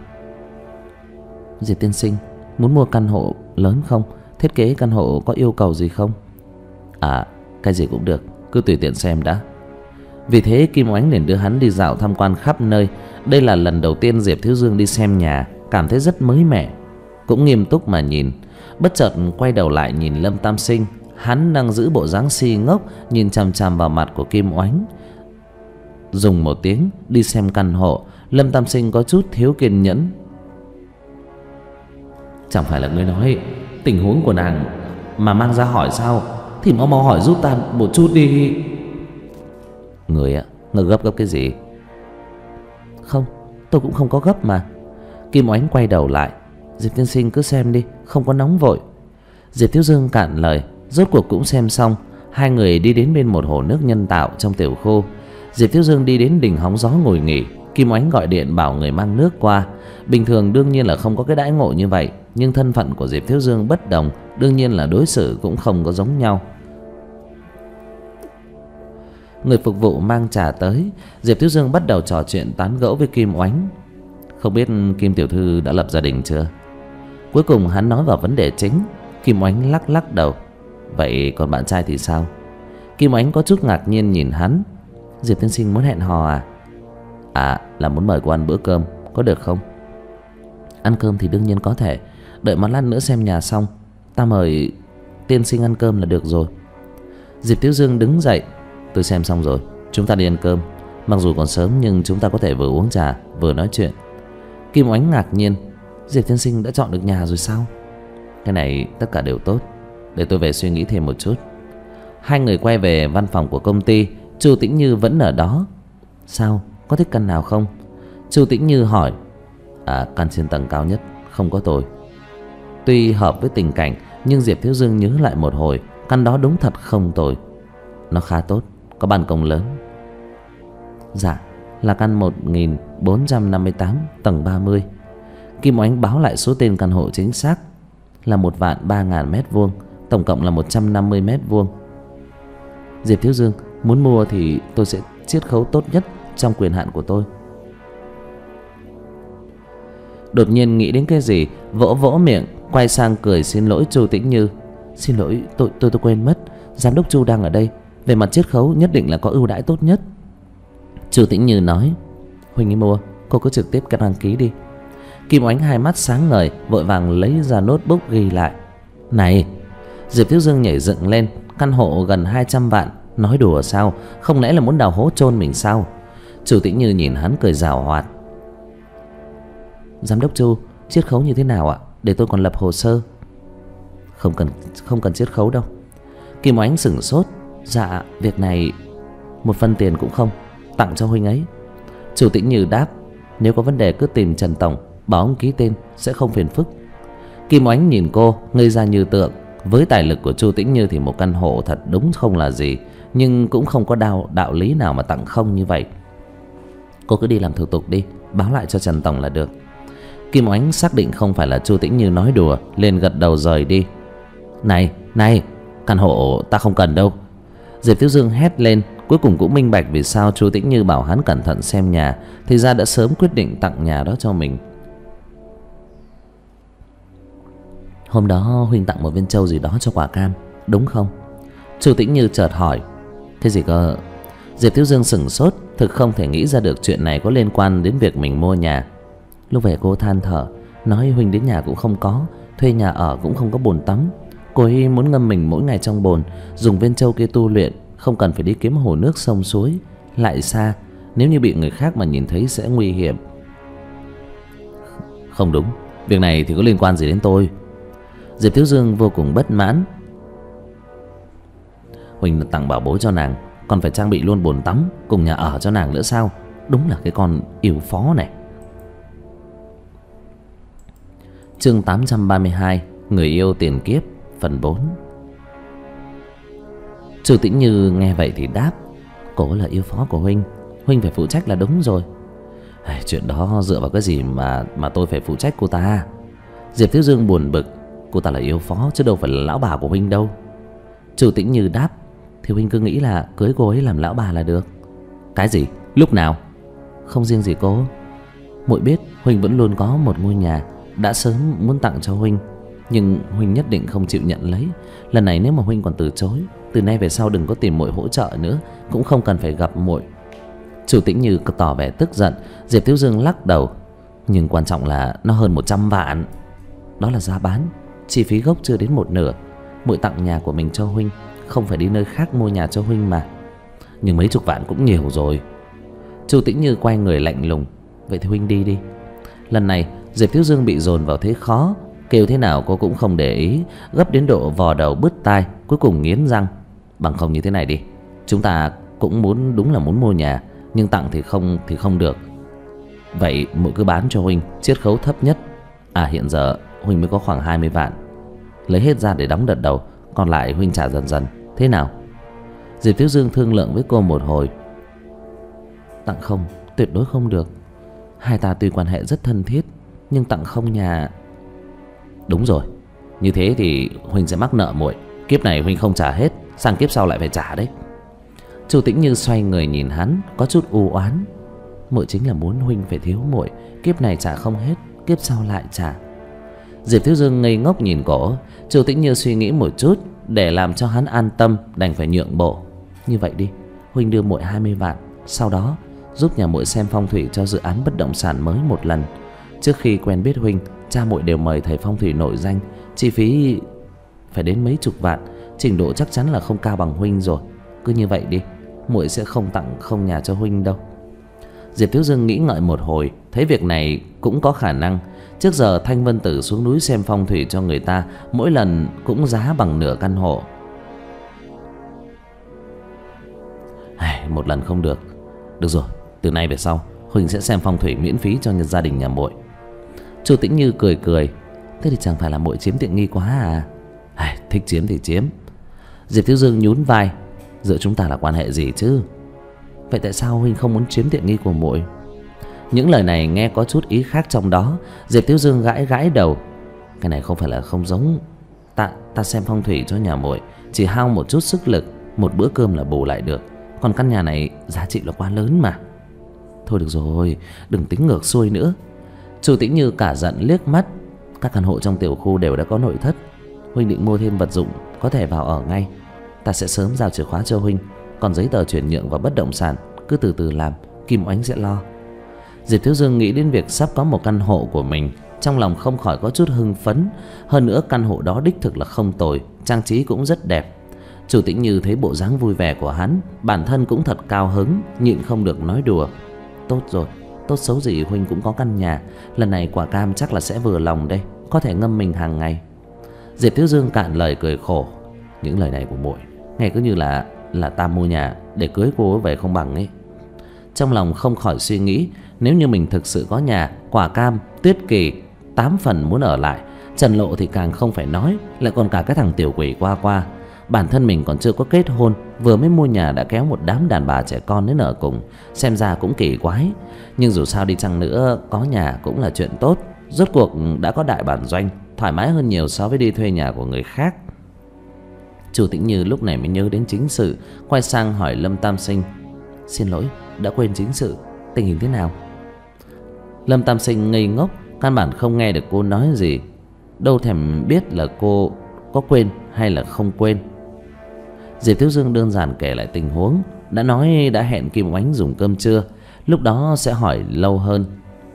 Diệp tiên sinh, muốn mua căn hộ lớn không? Thiết kế căn hộ có yêu cầu gì không? À, cái gì cũng được, cứ tùy tiện xem đã. Vì thế Kim Oánh liền đưa hắn đi dạo tham quan khắp nơi. Đây là lần đầu tiên Diệp Thiếu Dương đi xem nhà, cảm thấy rất mới mẻ. Cũng nghiêm túc mà nhìn. Bất chợt quay đầu lại nhìn Lâm Tam Sinh. Hắn đang giữ bộ dáng si ngốc, nhìn chằm chằm vào mặt của Kim Oánh. Dùng một tiếng đi xem căn hộ, Lâm Tam Sinh có chút thiếu kiên nhẫn. Chẳng phải là ngươi nói tình huống của nàng mà mang ra hỏi sao? Thì mau mau hỏi giúp ta một chút đi. Người ạ, ngươi gấp gấp cái gì? Không, tôi cũng không có gấp mà. Kim Oánh quay đầu lại. Diệp tiên sinh cứ xem đi, không có nóng vội. Diệp Thiếu Dương cạn lời. Rốt cuộc cũng xem xong. Hai người đi đến bên một hồ nước nhân tạo trong tiểu khu. Diệp Thiếu Dương đi đến đỉnh hóng gió ngồi nghỉ. Kim Oánh gọi điện bảo người mang nước qua. Bình thường đương nhiên là không có cái đãi ngộ như vậy, nhưng thân phận của Diệp Thiếu Dương bất đồng, đương nhiên là đối xử cũng không có giống nhau. Người phục vụ mang trà tới. Diệp Thiếu Dương bắt đầu trò chuyện tán gẫu với Kim Oánh. Không biết Kim tiểu thư đã lập gia đình chưa? Cuối cùng hắn nói vào vấn đề chính. Kim Oánh lắc lắc đầu. Vậy còn bạn trai thì sao? Kim Oánh có chút ngạc nhiên nhìn hắn. Diệp tiên sinh muốn hẹn hò à? À, là muốn mời cô ăn bữa cơm, có được không? Ăn cơm thì đương nhiên có thể. Đợi một lát nữa xem nhà xong, ta mời tiên sinh ăn cơm là được rồi. Diệp Thiếu Dương đứng dậy. Tôi xem xong rồi, chúng ta đi ăn cơm. Mặc dù còn sớm nhưng chúng ta có thể vừa uống trà vừa nói chuyện. Kim Oánh ngạc nhiên. Diệp tiên sinh đã chọn được nhà rồi sao? Cái này tất cả đều tốt. Để tôi về suy nghĩ thêm một chút. Hai người quay về văn phòng của công ty. Chu Tĩnh Như vẫn ở đó. Sao? Có thích căn nào không? Chu Tĩnh Như hỏi. À, căn trên tầng cao nhất, không có tồi. Tuy hợp với tình cảnh, nhưng Diệp Thiếu Dương nhớ lại một hồi, căn đó đúng thật không tồi. Nó khá tốt, có ban công lớn. Dạ, là căn một nghìn bốn trăm năm mươi tám, tầng ba mươi. Kim Oánh báo lại số tên căn hộ chính xác. Là một vạn ba ngàn mét vuông, tổng cộng là một trăm năm mươi mét vuông. Diệp Thiếu Dương, muốn mua thì tôi sẽ chiết khấu tốt nhất trong quyền hạn của tôi. Đột nhiên nghĩ đến cái gì, vỗ vỗ miệng, quay sang cười xin lỗi Chu Tĩnh Như. Xin lỗi, tôi tôi tôi quên mất, giám đốc Chu đang ở đây, về mặt chiết khấu nhất định là có ưu đãi tốt nhất. Chu Tĩnh Như nói. Huỳnh ấy mua, cô cứ trực tiếp đăng ký đi. Kim Oánh hai mắt sáng ngời, vội vàng lấy ra notebook ghi lại. Này! Diệp Thiếu Dương nhảy dựng lên. Căn hộ gần hai trăm vạn, nói đùa sao? Không lẽ là muốn đào hố chôn mình sao? Chu Tĩnh Như nhìn hắn cười giảo hoạt. Giám đốc Chu, chiết khấu như thế nào ạ? Để tôi còn lập hồ sơ. Không cần không cần chiết khấu đâu. Kim Oánh sửng sốt. Dạ, việc này một phân tiền cũng không, tặng cho huynh ấy. Chu Tĩnh Như đáp. Nếu có vấn đề cứ tìm Trần tổng, bảo ông ký tên, sẽ không phiền phức. Kim Oánh nhìn cô ngây ra như tượng. Với tài lực của Chu Tĩnh Như thì một căn hộ thật đúng không là gì, nhưng cũng không có đạo, đạo lý nào mà tặng không như vậy. Cô cứ đi làm thủ tục đi, báo lại cho Trần tổng là được. Kim Oánh xác định không phải là Chu Tĩnh Như nói đùa, liền gật đầu rời đi. Này, này, căn hộ ta không cần đâu. Diệp Thiếu Dương hét lên. Cuối cùng cũng minh bạch vì sao Chu Tĩnh Như bảo hắn cẩn thận xem nhà. Thì ra đã sớm quyết định tặng nhà đó cho mình. Hôm đó huynh tặng một viên trâu gì đó cho quả cam, đúng không? Chu Tĩnh Như chợt hỏi. Cái gì cơ? Diệp Thiếu Dương sửng sốt. Thực không thể nghĩ ra được chuyện này có liên quan đến việc mình mua nhà. Lúc về cô than thở, nói huynh đến nhà cũng không có, thuê nhà ở cũng không có bồn tắm. Cô ấy muốn ngâm mình mỗi ngày trong bồn, dùng viên trâu kia tu luyện, không cần phải đi kiếm hồ nước sông suối, lại xa, nếu như bị người khác mà nhìn thấy sẽ nguy hiểm. Không đúng, việc này thì có liên quan gì đến tôi? Diệp Thiếu Dương vô cùng bất mãn. Huỳnh tặng bảo bối cho nàng, còn phải trang bị luôn bồn tắm cùng nhà ở cho nàng nữa sao? Đúng là cái con yêu phó này. Chương tám trăm ba mươi hai, Người yêu tiền kiếp, phần bốn. Chu Tĩnh Như nghe vậy thì đáp. Cô là yêu phó của huynh, huynh phải phụ trách là đúng rồi. Chuyện đó dựa vào cái gì mà mà tôi phải phụ trách cô ta? Diệp Thiếu Dương buồn bực. Cô ta là yêu phó chứ đâu phải là lão bà của huynh đâu. Chu Tĩnh Như đáp. Thì huynh cứ nghĩ là cưới cô ấy làm lão bà là được. Cái gì? Lúc nào? Không riêng gì cô, muội biết huynh vẫn luôn có một ngôi nhà, đã sớm muốn tặng cho huynh, nhưng huynh nhất định không chịu nhận lấy. Lần này nếu mà huynh còn từ chối, từ nay về sau đừng có tìm muội hỗ trợ nữa, cũng không cần phải gặp muội. Chu Tĩnh Như tỏ vẻ tức giận. Diệp Thiếu Dương lắc đầu. Nhưng quan trọng là nó hơn một trăm vạn. Đó là giá bán, chi phí gốc chưa đến một nửa. Muội tặng nhà của mình cho huynh, không phải đi nơi khác mua nhà cho huynh mà. Nhưng mấy chục vạn cũng nhiều rồi. Chu Tĩnh Như quay người lạnh lùng. Vậy thì huynh đi đi. Lần này Diệp Thiếu Dương bị dồn vào thế khó. Kêu thế nào cô cũng không để ý, gấp đến độ vò đầu bứt tai, cuối cùng nghiến răng. Bằng không như thế này đi, chúng ta cũng muốn, đúng là muốn mua nhà, nhưng tặng thì không thì không được. Vậy muội cứ bán cho huynh chiết khấu thấp nhất. À, hiện giờ huynh mới có khoảng hai mươi vạn, lấy hết ra để đóng đợt đầu, còn lại huynh trả dần dần, thế nào? Diệp Thiếu Dương thương lượng với cô một hồi. Tặng không, tuyệt đối không được. Hai ta tuy quan hệ rất thân thiết, nhưng tặng không nhà... Đúng rồi, như thế thì huynh sẽ mắc nợ muội. Kiếp này huynh không trả hết, sang kiếp sau lại phải trả đấy. Chu Tĩnh Như xoay người nhìn hắn, có chút u oán. Muội chính là muốn huynh phải thiếu muội, kiếp này trả không hết, kiếp sau lại trả. Diệp Thiếu Dương ngây ngốc nhìn cổ. Chu Tĩnh Như suy nghĩ một chút, để làm cho hắn an tâm, đành phải nhượng bộ. Như vậy đi, huynh đưa muội hai mươi vạn, sau đó giúp nhà muội xem phong thủy cho dự án bất động sản mới một lần. Trước khi quen biết huynh, cha muội đều mời thầy phong thủy nổi danh, chi phí phải đến mấy chục vạn, trình độ chắc chắn là không cao bằng huynh rồi. Cứ như vậy đi, muội sẽ không tặng không nhà cho huynh đâu. Diệp Thiếu Dương nghĩ ngợi một hồi, thấy việc này cũng có khả năng. Trước giờ Thanh Vân Tử xuống núi xem phong thủy cho người ta, mỗi lần cũng giá bằng nửa căn hộ. Ai, một lần không được. Được rồi, từ nay về sau huynh sẽ xem phong thủy miễn phí cho gia đình nhà muội. Chu Tĩnh Như cười cười. Thế thì chẳng phải là muội chiếm tiện nghi quá à? Ai, thích chiếm thì chiếm. Diệp Thiếu Dương nhún vai. Giữa chúng ta là quan hệ gì chứ? Vậy tại sao huynh không muốn chiếm tiện nghi của muội? Những lời này nghe có chút ý khác trong đó. Diệp Thiếu Dương gãi gãi đầu. Cái này không phải là không giống. Ta, ta xem phong thủy cho nhà muội chỉ hao một chút sức lực, một bữa cơm là bù lại được. Còn căn nhà này giá trị là quá lớn mà. Thôi được rồi, đừng tính ngược xuôi nữa. Chu Tĩnh Như cả giận liếc mắt. Các căn hộ trong tiểu khu đều đã có nội thất. Huynh định mua thêm vật dụng có thể vào ở ngay. Ta sẽ sớm giao chìa khóa cho huynh. Còn giấy tờ chuyển nhượng và bất động sản cứ từ từ làm, Kim Oánh sẽ lo. Diệp Thiếu Dương nghĩ đến việc sắp có một căn hộ của mình, trong lòng không khỏi có chút hưng phấn. Hơn nữa căn hộ đó đích thực là không tồi, trang trí cũng rất đẹp. Chu Tĩnh Như thấy bộ dáng vui vẻ của hắn, bản thân cũng thật cao hứng, nhịn không được nói đùa. Tốt rồi, tốt xấu gì huynh cũng có căn nhà, lần này quả cam chắc là sẽ vừa lòng đây, có thể ngâm mình hàng ngày. Diệp Thiếu Dương cạn lời cười khổ. Những lời này của muội nghe cứ như là là ta mua nhà để cưới cô ấy về không bằng ấy. Trong lòng không khỏi suy nghĩ, nếu như mình thực sự có nhà, quả cam, Tuyết Kỳ tám phần muốn ở lại, Trần Lộ thì càng không phải nói, lại còn cả cái thằng tiểu quỷ qua qua. Bản thân mình còn chưa có kết hôn, vừa mới mua nhà đã kéo một đám đàn bà trẻ con đến ở cùng, xem ra cũng kỳ quái. Nhưng dù sao đi chăng nữa, có nhà cũng là chuyện tốt. Rốt cuộc đã có đại bản doanh, thoải mái hơn nhiều so với đi thuê nhà của người khác. Chu Tĩnh Như lúc này mới nhớ đến chính sự, quay sang hỏi Lâm Tam Sinh. Xin lỗi, đã quên chính sự, tình hình thế nào? Lâm Tam Sinh ngây ngốc, căn bản không nghe được cô nói gì, đâu thèm biết là cô có quên hay là không quên. Diệp Thiếu Dương đơn giản kể lại tình huống, đã nói đã hẹn Kim Oánh dùng cơm trưa, lúc đó sẽ hỏi lâu hơn.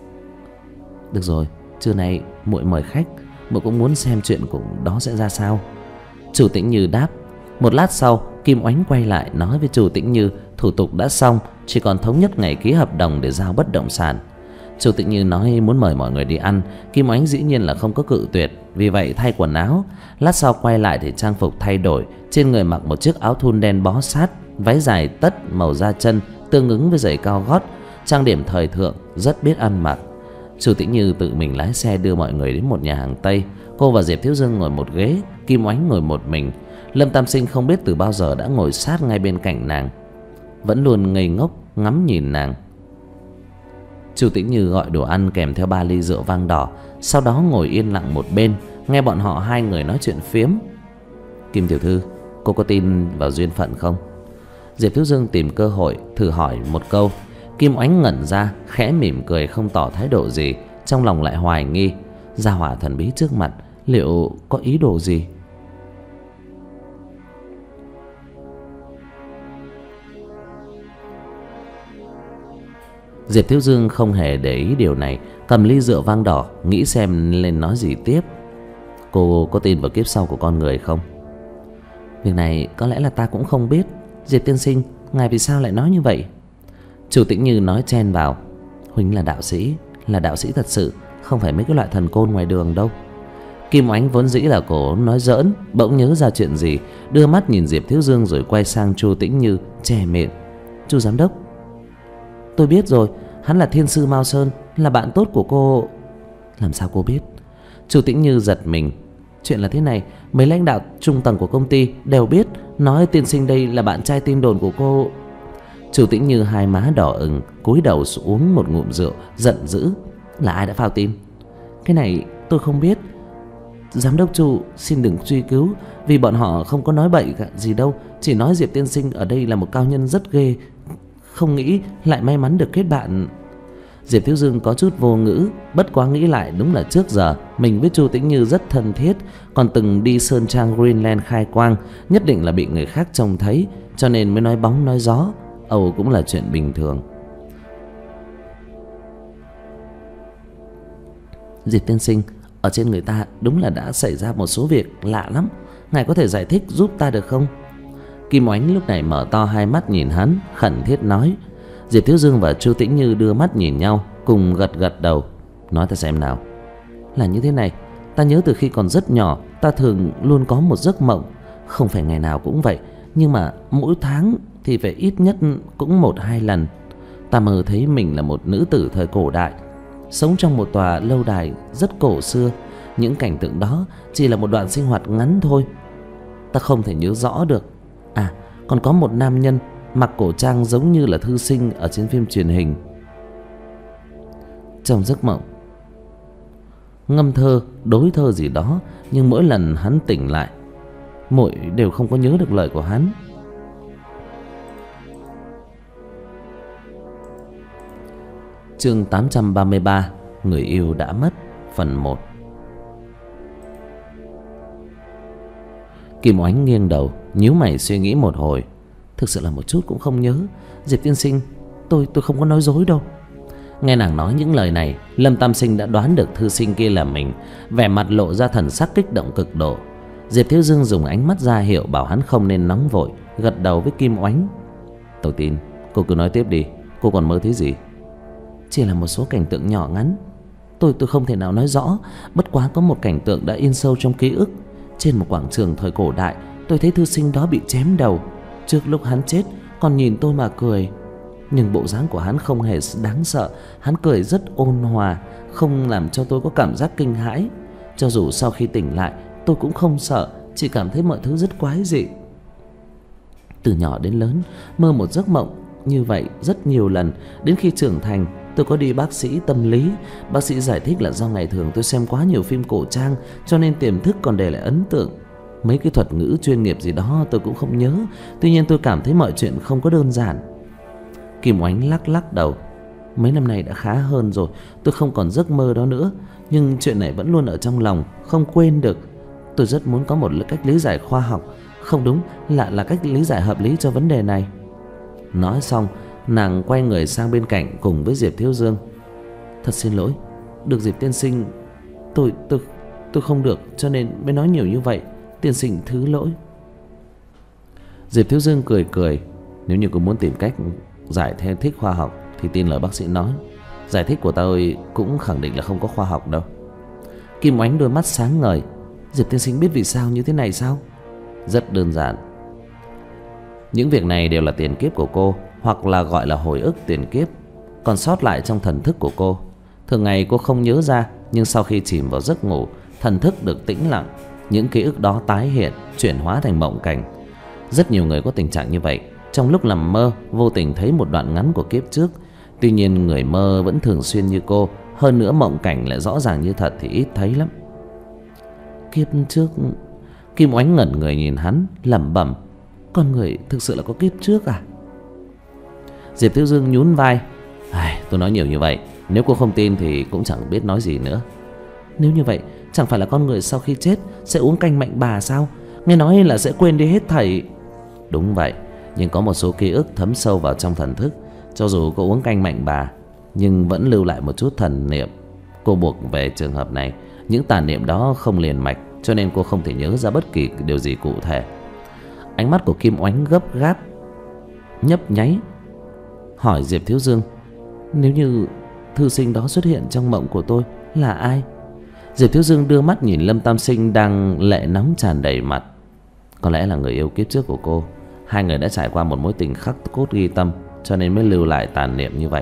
Được rồi, trưa nay muội mời khách, muội cũng muốn xem chuyện của đó sẽ ra sao. Chu Tĩnh Như đáp. Một lát sau, Kim Oánh quay lại nói với Chu Tĩnh Như thủ tục đã xong, chỉ còn thống nhất ngày ký hợp đồng để giao bất động sản. Chu Tĩnh Như nói muốn mời mọi người đi ăn, Kim Oánh dĩ nhiên là không có cự tuyệt, vì vậy thay quần áo. Lát sau quay lại thì trang phục thay đổi, trên người mặc một chiếc áo thun đen bó sát, váy dài tất màu da chân tương ứng với giày cao gót, trang điểm thời thượng, rất biết ăn mặc. Chu Tĩnh Như tự mình lái xe đưa mọi người đến một nhà hàng Tây. Cô và Diệp Thiếu Dương ngồi một ghế, Kim Oánh ngồi một mình. Lâm Tam Sinh không biết từ bao giờ đã ngồi sát ngay bên cạnh nàng, vẫn luôn ngây ngốc ngắm nhìn nàng. Chu Tĩnh Như gọi đồ ăn kèm theo ba ly rượu vang đỏ, sau đó ngồi yên lặng một bên, nghe bọn họ hai người nói chuyện phiếm. Kim tiểu thư, cô có tin vào duyên phận không? Diệp Thiếu Dương tìm cơ hội thử hỏi một câu. Kim Oánh ngẩn ra, khẽ mỉm cười không tỏ thái độ gì, trong lòng lại hoài nghi, gia hỏa thần bí trước mặt liệu có ý đồ gì? Diệp Thiếu Dương không hề để ý điều này, cầm ly rượu vang đỏ, nghĩ xem lên nói gì tiếp. Cô có tin vào kiếp sau của con người không? Việc này có lẽ là ta cũng không biết. Diệp tiên sinh, ngài vì sao lại nói như vậy? Chu Tĩnh Như nói chen vào. Huynh là đạo sĩ, là đạo sĩ thật sự, không phải mấy cái loại thần côn ngoài đường đâu. Kim Oánh vốn dĩ là cổ nói giỡn, bỗng nhớ ra chuyện gì, đưa mắt nhìn Diệp Thiếu Dương rồi quay sang Chu Tĩnh Như che miệng. Chu giám đốc, tôi biết rồi, hắn là thiên sư Mao Sơn, là bạn tốt của cô. Làm sao cô biết? Chu Tĩnh Như giật mình. Chuyện là thế này, mấy lãnh đạo trung tầng của công ty đều biết, nói tiên sinh đây là bạn trai tin đồn của cô. Chu Tĩnh Như hai má đỏ ửng, cúi đầu uống một ngụm rượu, giận dữ. Là ai đã phao tin? Cái này tôi không biết. Giám đốc Chu, xin đừng truy cứu, vì bọn họ không có nói bậy gì đâu, chỉ nói Diệp tiên sinh ở đây là một cao nhân rất ghê, không nghĩ lại may mắn được kết bạn. Diệp Thiếu Dương có chút vô ngữ, bất quá nghĩ lại đúng là trước giờ mình với Chu Tĩnh Như rất thân thiết, còn từng đi sơn trang Greenland khai quang, nhất định là bị người khác trông thấy, cho nên mới nói bóng nói gió, âu cũng là chuyện bình thường. Diệp tiên sinh, ở trên người ta đúng là đã xảy ra một số việc lạ lắm, ngài có thể giải thích giúp ta được không? Kim Oánh lúc này mở to hai mắt nhìn hắn, khẩn thiết nói. Diệp Thiếu Dương và Chu Tĩnh Như đưa mắt nhìn nhau, cùng gật gật đầu. Nói ta xem nào. Là như thế này, ta nhớ từ khi còn rất nhỏ, ta thường luôn có một giấc mộng, không phải ngày nào cũng vậy, nhưng mà mỗi tháng thì phải ít nhất cũng một hai lần. Ta mơ thấy mình là một nữ tử thời cổ đại, sống trong một tòa lâu đài rất cổ xưa. Những cảnh tượng đó chỉ là một đoạn sinh hoạt ngắn thôi, ta không thể nhớ rõ được. À, còn có một nam nhân mặc cổ trang giống như là thư sinh ở trên phim truyền hình. Trong giấc mộng ngâm thơ, đối thơ gì đó, nhưng mỗi lần hắn tỉnh lại, muội đều không có nhớ được lời của hắn. Chương tám trăm ba mươi ba, người yêu đã mất, phần một. Kim Oánh nghiêng đầu, nhíu mày suy nghĩ một hồi. Thực sự là một chút cũng không nhớ. Diệp tiên sinh, tôi tôi không có nói dối đâu. Nghe nàng nói những lời này, Lâm Tam Sinh đã đoán được thư sinh kia là mình, vẻ mặt lộ ra thần sắc kích động cực độ. Diệp Thiếu Dương dùng ánh mắt ra hiệu bảo hắn không nên nóng vội, gật đầu với Kim Oánh. Tôi tin, cô cứ nói tiếp đi, cô còn mơ thấy gì? Chỉ là một số cảnh tượng nhỏ ngắn, Tôi tôi không thể nào nói rõ. Bất quá có một cảnh tượng đã in sâu trong ký ức. Trên một quảng trường thời cổ đại, tôi thấy thư sinh đó bị chém đầu. Trước lúc hắn chết còn nhìn tôi mà cười, nhưng bộ dáng của hắn không hề đáng sợ. Hắn cười rất ôn hòa, không làm cho tôi có cảm giác kinh hãi. Cho dù sau khi tỉnh lại tôi cũng không sợ, chỉ cảm thấy mọi thứ rất quái dị. Từ nhỏ đến lớn mơ một giấc mộng như vậy rất nhiều lần. Đến khi trưởng thành tôi có đi bác sĩ tâm lý. Bác sĩ giải thích là do ngày thường tôi xem quá nhiều phim cổ trang, cho nên tiềm thức còn để lại ấn tượng. Mấy cái thuật ngữ chuyên nghiệp gì đó tôi cũng không nhớ. Tuy nhiên tôi cảm thấy mọi chuyện không có đơn giản. Kim Oánh lắc lắc đầu. Mấy năm nay đã khá hơn rồi, tôi không còn giấc mơ đó nữa. Nhưng chuyện này vẫn luôn ở trong lòng, không quên được. Tôi rất muốn có một cách lý giải khoa học, không đúng là là cách lý giải hợp lý cho vấn đề này. Nói xong nàng quay người sang bên cạnh cùng với Diệp Thiếu Dương. Thật xin lỗi, được Diệp tiên sinh, Tôi tôi tôi không được, cho nên mới nói nhiều như vậy. Tiên sinh thứ lỗi. Diệp Thiếu Dương cười cười. Nếu như cô muốn tìm cách giải thích khoa học thì tin lời bác sĩ nói. Giải thích của tôi cũng khẳng định là không có khoa học đâu. Kim Oánh đôi mắt sáng ngời. Diệp tiên sinh biết vì sao như thế này sao? Rất đơn giản. Những việc này đều là tiền kiếp của cô, hoặc là gọi là hồi ức tiền kiếp, còn sót lại trong thần thức của cô. Thường ngày cô không nhớ ra, nhưng sau khi chìm vào giấc ngủ, thần thức được tĩnh lặng, những ký ức đó tái hiện, chuyển hóa thành mộng cảnh. Rất nhiều người có tình trạng như vậy. Trong lúc nằm mơ, vô tình thấy một đoạn ngắn của kiếp trước. Tuy nhiên người mơ vẫn thường xuyên như cô, hơn nữa mộng cảnh lại rõ ràng như thật thì ít thấy lắm. Kiếp trước? Kim Oánh ngẩn người nhìn hắn, lẩm bẩm. Con người thực sự là có kiếp trước à? Diệp Thiếu Dương nhún vai. Ai, tôi nói nhiều như vậy, nếu cô không tin thì cũng chẳng biết nói gì nữa. Nếu như vậy, chẳng phải là con người sau khi chết sẽ uống canh mạnh bà sao? Nghe nói là sẽ quên đi hết thảy. Đúng vậy, nhưng có một số ký ức thấm sâu vào trong thần thức. Cho dù cô uống canh mạnh bà, nhưng vẫn lưu lại một chút thần niệm. Cô buộc về trường hợp này, những tàn niệm đó không liền mạch, cho nên cô không thể nhớ ra bất kỳ điều gì cụ thể. Ánh mắt của Kim Oánh gấp gáp, nhấp nháy, hỏi Diệp Thiếu Dương. Nếu như thư sinh đó xuất hiện trong mộng của tôi là ai? Diệp Thiếu Dương đưa mắt nhìn Lâm Tam Sinh đang lệ nóng tràn đầy mặt. Có lẽ là người yêu kiếp trước của cô. Hai người đã trải qua một mối tình khắc cốt ghi tâm, cho nên mới lưu lại tàn niệm như vậy.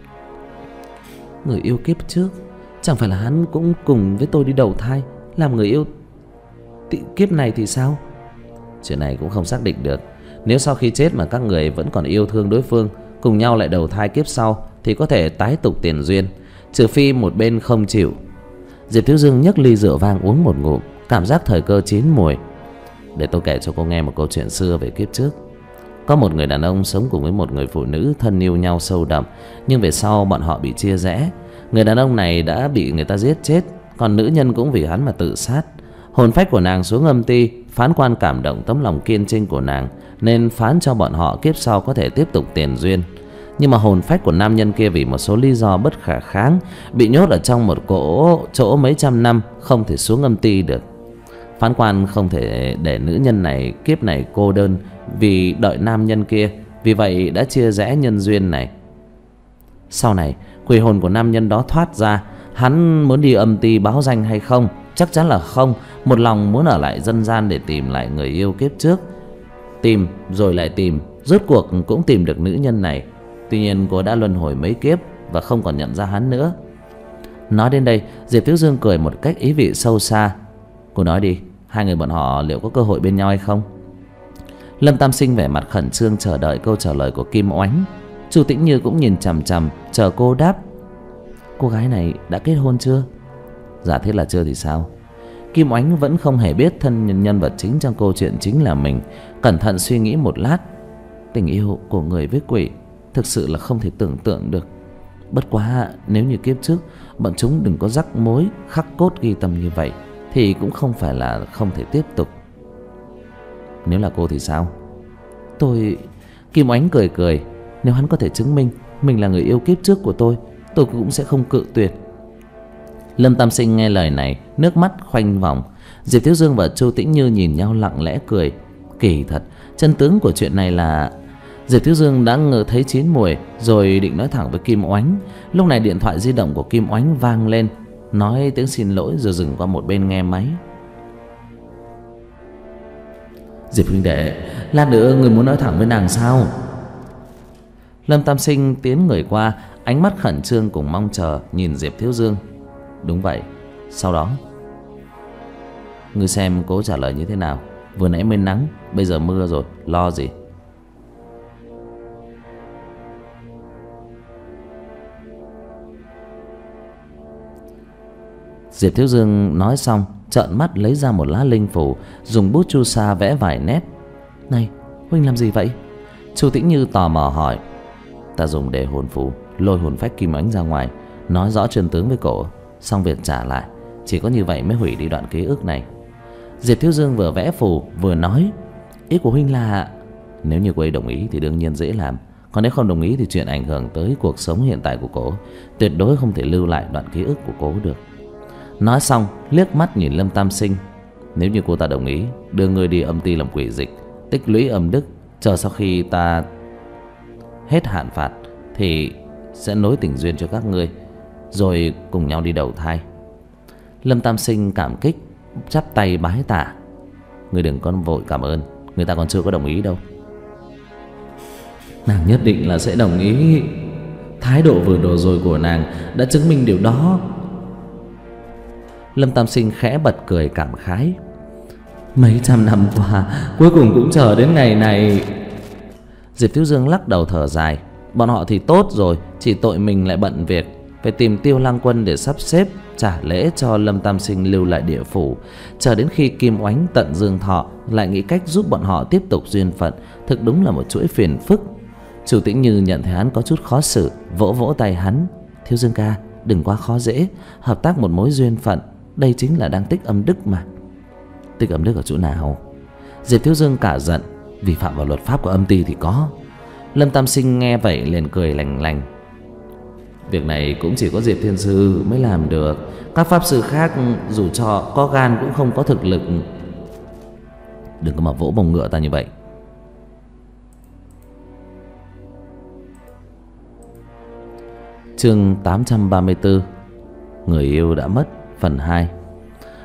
Người yêu kiếp trước? Chẳng phải là hắn cũng cùng với tôi đi đầu thai, làm người yêu kiếp này thì sao? Chuyện này cũng không xác định được. Nếu sau khi chết mà các người vẫn còn yêu thương đối phương, cùng nhau lại đầu thai kiếp sau, thì có thể tái tục tiền duyên, trừ phi một bên không chịu. Diệp Thiếu Dương nhấc ly rượu vang uống một ngụm, cảm giác thời cơ chín mùi. Để tôi kể cho cô nghe một câu chuyện xưa về kiếp trước. Có một người đàn ông sống cùng với một người phụ nữ thân yêu nhau sâu đậm, nhưng về sau bọn họ bị chia rẽ. Người đàn ông này đã bị người ta giết chết, còn nữ nhân cũng vì hắn mà tự sát. Hồn phách của nàng xuống âm ti, phán quan cảm động tấm lòng kiên trinh của nàng, nên phán cho bọn họ kiếp sau có thể tiếp tục tiền duyên. Nhưng mà hồn phách của nam nhân kia vì một số lý do bất khả kháng, bị nhốt ở trong một cỗ chỗ mấy trăm năm, không thể xuống âm ti được. Phán quan không thể để nữ nhân này kiếp này cô đơn vì đợi nam nhân kia, vì vậy đã chia rẽ nhân duyên này. Sau này quỷ hồn của nam nhân đó thoát ra, hắn muốn đi âm ti báo danh hay không? Chắc chắn là không. Một lòng muốn ở lại dân gian để tìm lại người yêu kiếp trước. Tìm rồi lại tìm, rốt cuộc cũng tìm được nữ nhân này. Tuy nhiên cô đã luân hồi mấy kiếp và không còn nhận ra hắn nữa. Nói đến đây, Diệp Thiếu Dương cười một cách ý vị sâu xa. Cô nói đi, hai người bọn họ liệu có cơ hội bên nhau hay không? Lâm Tam Sinh vẻ mặt khẩn trương chờ đợi câu trả lời của Kim Oánh. Chu Tĩnh Như cũng nhìn chằm chằm chờ cô đáp. Cô gái này đã kết hôn chưa? Giả thiết là chưa thì sao? Kim Oánh vẫn không hề biết thân nhân vật chính trong câu chuyện chính là mình. Cẩn thận suy nghĩ một lát. Tình yêu của người với quỷ thực sự là không thể tưởng tượng được. Bất quá nếu như kiếp trước bọn chúng đừng có rắc mối khắc cốt ghi tâm như vậy, thì cũng không phải là không thể tiếp tục. Nếu là cô thì sao? Tôi... Kim Oánh cười cười. Nếu hắn có thể chứng minh mình là người yêu kiếp trước của tôi, tôi cũng sẽ không cự tuyệt. Lâm Tam Sinh nghe lời này, nước mắt khoanh vòng. Diệp Thiếu Dương và Chu Tĩnh Như nhìn nhau lặng lẽ cười. Kỳ thật, chân tướng của chuyện này là Diệp Thiếu Dương đã ngờ thấy chín mùi, rồi định nói thẳng với Kim Oánh. Lúc này điện thoại di động của Kim Oánh vang lên, nói tiếng xin lỗi rồi dừng qua một bên nghe máy. Diệp huynh đệ, lát nữa người muốn nói thẳng với nàng sao? Lâm Tam Sinh tiến người qua, ánh mắt khẩn trương cùng mong chờ nhìn Diệp Thiếu Dương. Đúng vậy. Sau đó ngươi xem cố trả lời như thế nào. Vừa nãy mới nắng, bây giờ mưa rồi, lo gì? Diệp Thiếu Dương nói xong, trợn mắt lấy ra một lá linh phù, dùng bút chu sa vẽ vài nét. Này, huynh làm gì vậy? Chu Tĩnh Như tò mò hỏi. Ta dùng để hồn phù lôi hồn phách Kim Oánh ra ngoài, nói rõ chân tướng với cổ, xong việc trả lại. Chỉ có như vậy mới hủy đi đoạn ký ức này. Diệp Thiếu Dương vừa vẽ phù vừa nói. Ý của huynh là... Nếu như cô ấy đồng ý thì đương nhiên dễ làm. Còn nếu không đồng ý thì chuyện ảnh hưởng tới cuộc sống hiện tại của cô, tuyệt đối không thể lưu lại đoạn ký ức của cô được. Nói xong liếc mắt nhìn Lâm Tam Sinh. Nếu như cô ta đồng ý, đưa ngươi đi âm ti làm quỷ dịch, tích lũy âm đức, chờ sau khi ta hết hạn phạt thì sẽ nối tình duyên cho các ngươi, rồi cùng nhau đi đầu thai. Lâm Tam Sinh cảm kích, chắp tay bái tạ. Ngươi đừng có vội cảm ơn, người ta còn chưa có đồng ý đâu. Nàng nhất định là sẽ đồng ý. Thái độ vừa rồi rồi của nàng đã chứng minh điều đó. Lâm Tam Sinh khẽ bật cười cảm khái. Mấy trăm năm qua, cuối cùng cũng chờ đến ngày này. Diệp Thiếu Dương lắc đầu thở dài. Bọn họ thì tốt rồi, chỉ tội mình lại bận việc, phải tìm Tiêu Lăng Quân để sắp xếp trả lễ cho Lâm Tam Sinh lưu lại địa phủ. Chờ đến khi Kim Oánh tận dương thọ, lại nghĩ cách giúp bọn họ tiếp tục duyên phận. Thực đúng là một chuỗi phiền phức. Chủ Tĩnh Như nhận thấy hắn có chút khó xử, vỗ vỗ tay hắn. Thiếu Dương ca, đừng quá khó dễ. Hợp tác một mối duyên phận, đây chính là đang tích âm đức mà. Tích âm đức ở chỗ nào? Diệp Thiếu Dương cả giận. Vi phạm vào luật pháp của âm ty thì có. Lâm Tam Sinh nghe vậy liền cười lành lành. Việc này cũng chỉ có Diệp Thiên Sư mới làm được. Các pháp sư khác dù cho có gan cũng không có thực lực. Đừng có mà vỗ bông ngựa ta như vậy. Chương tám trăm ba mươi tư. Người yêu đã mất, phần hai.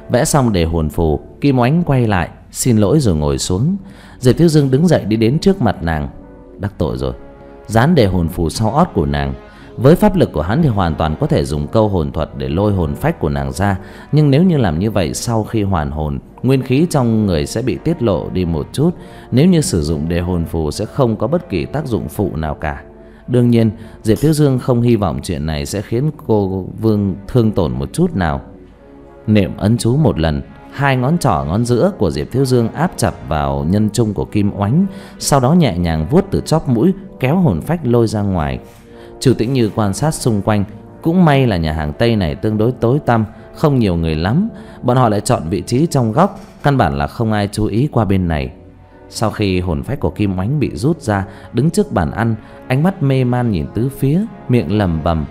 Vẽ xong đề hồn phù, Kim Oánh quay lại xin lỗi rồi ngồi xuống. Diệp Thiếu Dương đứng dậy đi đến trước mặt nàng. Đắc tội rồi, dán đề hồn phù sau ót của nàng. Với pháp lực của hắn thì hoàn toàn có thể dùng câu hồn thuật để lôi hồn phách của nàng ra. Nhưng nếu như làm như vậy, sau khi hoàn hồn, nguyên khí trong người sẽ bị tiết lộ đi một chút. Nếu như sử dụng đề hồn phù sẽ không có bất kỳ tác dụng phụ nào cả. Đương nhiên Diệp Thiếu Dương không hy vọng chuyện này sẽ khiến cô Vương thương tổn một chút nào. Niệm ấn chú một lần, hai ngón trỏ ngón giữa của Diệp Thiếu Dương áp chặt vào nhân trung của Kim Oánh, sau đó nhẹ nhàng vuốt từ chóp mũi kéo hồn phách lôi ra ngoài. Chu Tĩnh Như quan sát xung quanh. Cũng may là nhà hàng Tây này tương đối tối tăm, không nhiều người lắm. Bọn họ lại chọn vị trí trong góc, căn bản là không ai chú ý qua bên này. Sau khi hồn phách của Kim Oánh bị rút ra, đứng trước bàn ăn, ánh mắt mê man nhìn tứ phía, miệng lẩm bẩm: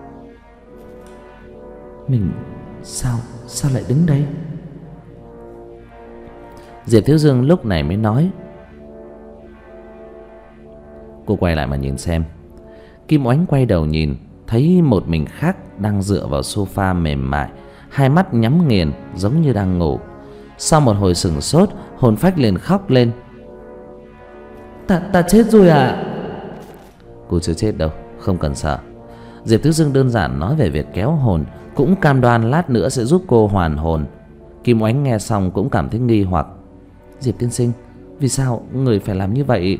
Mình sao sao lại đứng đây? Diệp Thiếu Dương lúc này mới nói: Cô quay lại mà nhìn xem. Kim Oánh quay đầu nhìn, thấy một mình khác đang dựa vào sofa mềm mại, hai mắt nhắm nghiền giống như đang ngủ. Sau một hồi sửng sốt, hồn phách liền khóc lên: Ta, ta chết rồi à? Cô chưa chết đâu, không cần sợ. Diệp Thiếu Dương đơn giản nói về việc kéo hồn, cũng cam đoan lát nữa sẽ giúp cô hoàn hồn. Kim Oánh nghe xong cũng cảm thấy nghi hoặc: Diệp tiên sinh, vì sao người phải làm như vậy?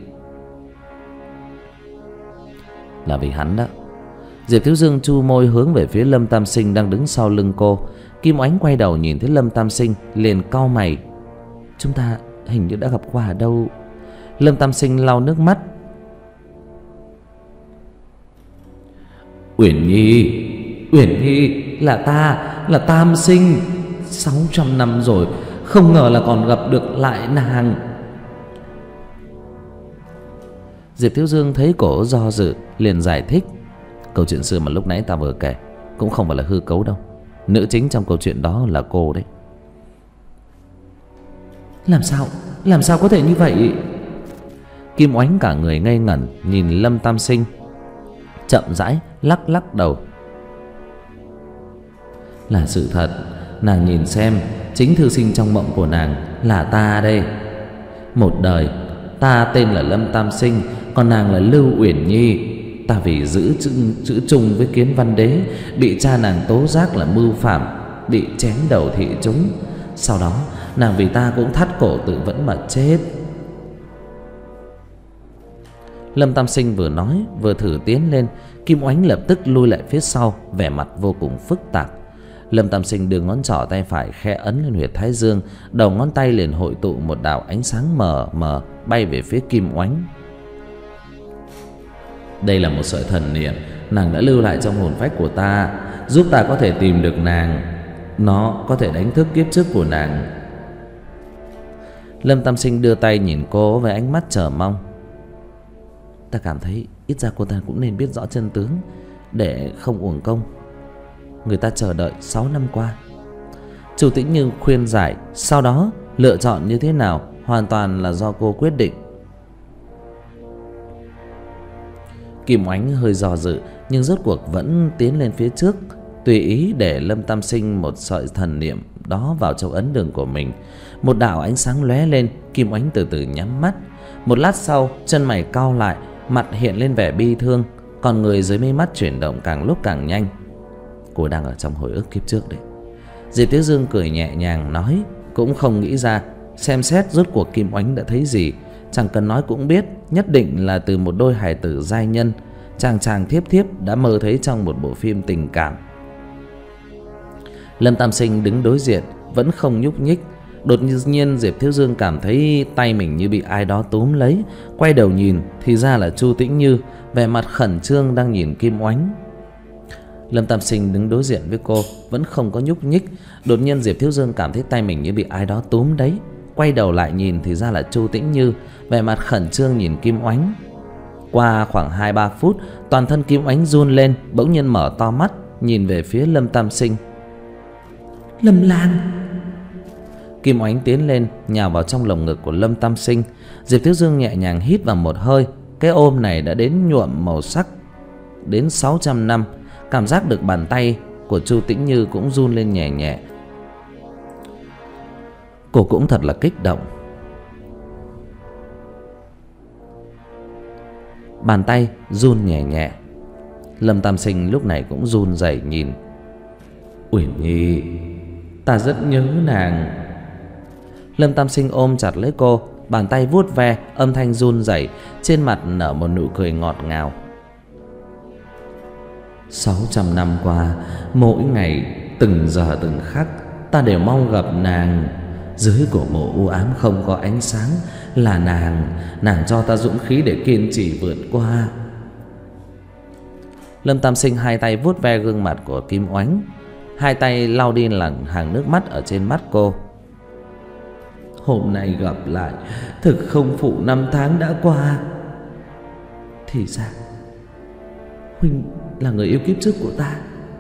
Là vì hắn đó. Diệp Thiếu Dương chu môi hướng về phía Lâm Tam Sinh đang đứng sau lưng cô. Kim Oánh quay đầu nhìn thấy Lâm Tam Sinh liền cau mày: Chúng ta hình như đã gặp qua ở đâu? Lâm Tam Sinh lau nước mắt: Uyển Nhi, Uyển Nhi, là ta, là Tam Sinh. Sáu trăm năm rồi, không ngờ là còn gặp được lại nàng. Diệp Thiếu Dương thấy cổ do dự, liền giải thích: Câu chuyện xưa mà lúc nãy ta vừa kể cũng không phải là hư cấu đâu. Nữ chính trong câu chuyện đó là cô đấy. Làm sao, làm sao có thể như vậy? Kim Oánh cả người ngây ngẩn nhìn Lâm Tam Sinh, chậm rãi lắc lắc đầu: Là sự thật. Nàng nhìn xem, chính thư sinh trong mộng của nàng là ta đây. Một đời ta tên là Lâm Tam Sinh, còn nàng là Lưu Uyển Nhi. Ta vì giữ chữ, chữ chung với Kiến Văn Đế, bị cha nàng tố giác là mưu phạm, bị chém đầu thị chúng. Sau đó nàng vì ta cũng thắt cổ tự vẫn mà chết. Lâm Tam Sinh vừa nói vừa thử tiến lên. Kim Oánh lập tức lui lại phía sau, vẻ mặt vô cùng phức tạp. Lâm Tam Sinh đưa ngón trỏ tay phải khẽ ấn lên huyệt thái dương, đầu ngón tay liền hội tụ một đạo ánh sáng mờ mờ bay về phía Kim Oánh. Đây là một sợi thần niệm nàng đã lưu lại trong hồn phách của ta, giúp ta có thể tìm được nàng. Nó có thể đánh thức kiếp trước của nàng. Lâm Tam Sinh đưa tay nhìn cô với ánh mắt chờ mong. Ta cảm thấy ít ra cô ta cũng nên biết rõ chân tướng, để không uổng công người ta chờ đợi sáu năm qua. Chu Tĩnh Như khuyên giải, sau đó lựa chọn như thế nào hoàn toàn là do cô quyết định. Kim Oánh hơi do dự, nhưng rốt cuộc vẫn tiến lên phía trước, tùy ý để Lâm Tam Sinh một sợi thần niệm đó vào trong ấn đường của mình. Một đạo ánh sáng lóe lên, Kim Oánh từ từ nhắm mắt. Một lát sau, chân mày cau lại, mặt hiện lên vẻ bi thương, còn người dưới mí mắt chuyển động càng lúc càng nhanh. Cô đang ở trong hồi ức kiếp trước đấy. Diệp Thiếu Dương cười nhẹ nhàng nói, cũng không nghĩ ra xem xét rốt cuộc Kim Oánh đã thấy gì. Chẳng cần nói cũng biết, nhất định là từ một đôi hài tử giai nhân, chàng chàng thiếp thiếp đã mơ thấy trong một bộ phim tình cảm. Lâm Tam Sinh đứng đối diện vẫn không nhúc nhích. Đột nhiên Diệp Thiếu Dương cảm thấy tay mình như bị ai đó túm lấy, quay đầu nhìn thì ra là Chu Tĩnh Như, vẻ mặt khẩn trương đang nhìn Kim Oánh. Lâm Tam Sinh đứng đối diện với cô vẫn không có nhúc nhích. Đột nhiên Diệp Thiếu Dương cảm thấy tay mình như bị ai đó túm đấy, quay đầu lại nhìn thì ra là Chu Tĩnh Như, vẻ mặt khẩn trương nhìn Kim Oánh. Qua khoảng hai ba phút, toàn thân Kim Oánh run lên, bỗng nhiên mở to mắt nhìn về phía Lâm Tam Sinh. Lâm Lan. Kim Oánh tiến lên nhào vào trong lồng ngực của Lâm Tam Sinh. Diệp Thiếu Dương nhẹ nhàng hít vào một hơi. Cái ôm này đã đến nhuộm màu sắc đến sáu trăm năm. Cảm giác được bàn tay của Chu Tĩnh Như cũng run lên nhẹ nhẹ. Cô cũng thật là kích động. Bàn tay run nhẹ nhẹ. Lâm Tam Sinh lúc này cũng run rẩy nhìn. Uyển Nhi, ta rất nhớ nàng. Lâm Tam Sinh ôm chặt lấy cô, bàn tay vuốt ve, âm thanh run rẩy, trên mặt nở một nụ cười ngọt ngào. Sáu trăm năm qua, mỗi ngày, từng giờ từng khắc, ta đều mong gặp nàng. Dưới cổ mộ u ám không có ánh sáng là nàng. Nàng cho ta dũng khí để kiên trì vượt qua. Lâm Tam Sinh hai tay vuốt ve gương mặt của Kim Oánh, hai tay lau đi làn hàng nước mắt ở trên mắt cô. Hôm nay gặp lại, thực không phụ năm tháng đã qua. Thì ra huynh là người yêu kiếp trước của ta.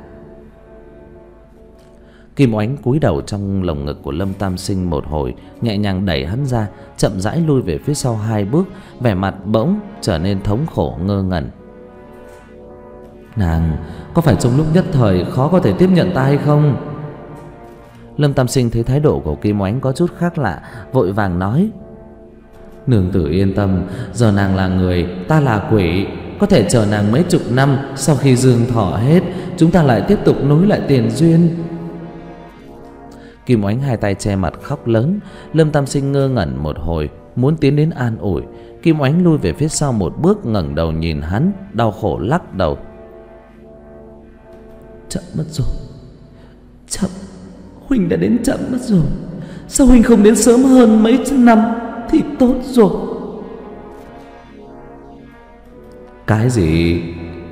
Kim Oánh cúi đầu trong lồng ngực của Lâm Tam Sinh một hồi, nhẹ nhàng đẩy hắn ra, chậm rãi lui về phía sau hai bước, vẻ mặt bỗng trở nên thống khổ ngơ ngẩn. Nàng có phải trong lúc nhất thời khó có thể tiếp nhận ta hay không? Lâm Tam Sinh thấy thái độ của Kim Oánh có chút khác lạ, vội vàng nói: Nương tử yên tâm, giờ nàng là người, ta là quỷ, có thể chờ nàng mấy chục năm. Sau khi dương thọ hết, chúng ta lại tiếp tục nối lại tiền duyên. Kim Oánh hai tay che mặt khóc lớn. Lâm Tam Sinh ngơ ngẩn một hồi, muốn tiến đến an ủi. Kim Oánh lui về phía sau một bước, ngẩng đầu nhìn hắn, đau khổ lắc đầu. Chậm mất rồi, chậm, huynh đã đến chậm mất rồi. Sao huynh không đến sớm hơn mấy trăm năm thì tốt rồi. Cái gì?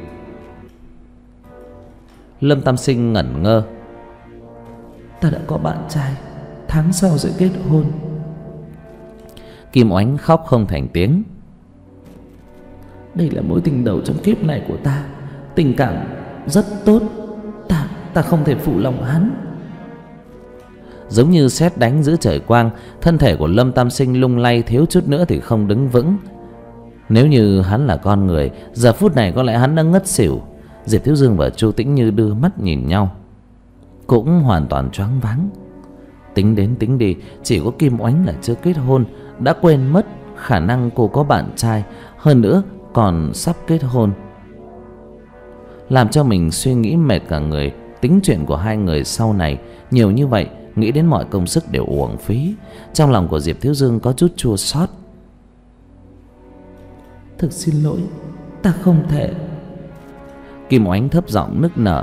Lâm Tam Sinh ngẩn ngơ. Ta đã có bạn trai, tháng sau sẽ kết hôn. Kim Oánh khóc không thành tiếng. Đây là mối tình đầu trong kiếp này của ta, tình cảm rất tốt. Ta, ta không thể phụ lòng hắn. Giống như sét đánh giữa trời quang, thân thể của Lâm Tam Sinh lung lay, thiếu chút nữa thì không đứng vững. Nếu như hắn là con người, giờ phút này có lẽ hắn đã ngất xỉu. Diệp Thiếu Dương và Chu Tĩnh Như đưa mắt nhìn nhau, cũng hoàn toàn choáng váng. Tính đến tính đi, chỉ có Kim Oánh là chưa kết hôn, đã quên mất khả năng cô có bạn trai, hơn nữa còn sắp kết hôn, làm cho mình suy nghĩ mệt cả người. Tính chuyện của hai người sau này nhiều như vậy, nghĩ đến mọi công sức đều uổng phí. Trong lòng của Diệp Thiếu Dương có chút chua xót. Thực xin lỗi, ta không thể. Kim Oánh thấp giọng nức nở.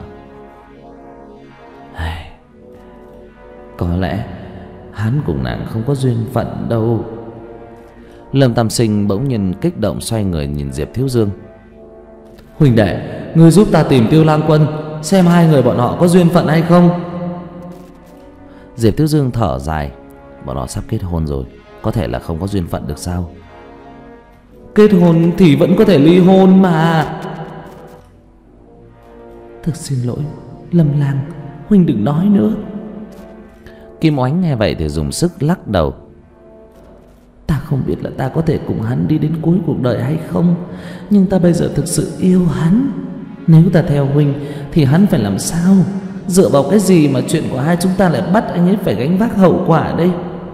Có lẽ hắn cùng nàng không có duyên phận đâu. Lâm Tam Sinh bỗng nhiên kích động xoay người nhìn Diệp Thiếu Dương. Huỳnh đệ, ngươi giúp ta tìm Tiêu Lang Quân, xem hai người bọn họ có duyên phận hay không. Diệp Thiếu Dương thở dài. Bọn họ sắp kết hôn rồi, có thể là không có duyên phận được sao? Kết hôn thì vẫn có thể ly hôn mà. Thực xin lỗi Lâm Lang, huynh đừng nói nữa. Kim Oánh nghe vậy thì dùng sức lắc đầu. Ta không biết là ta có thể cùng hắn đi đến cuối cuộc đời hay không, nhưng ta bây giờ thực sự yêu hắn. Nếu ta theo huynh thì hắn phải làm sao? Dựa vào cái gì mà chuyện của hai chúng ta lại bắt anh ấy phải gánh vác hậu quả đây?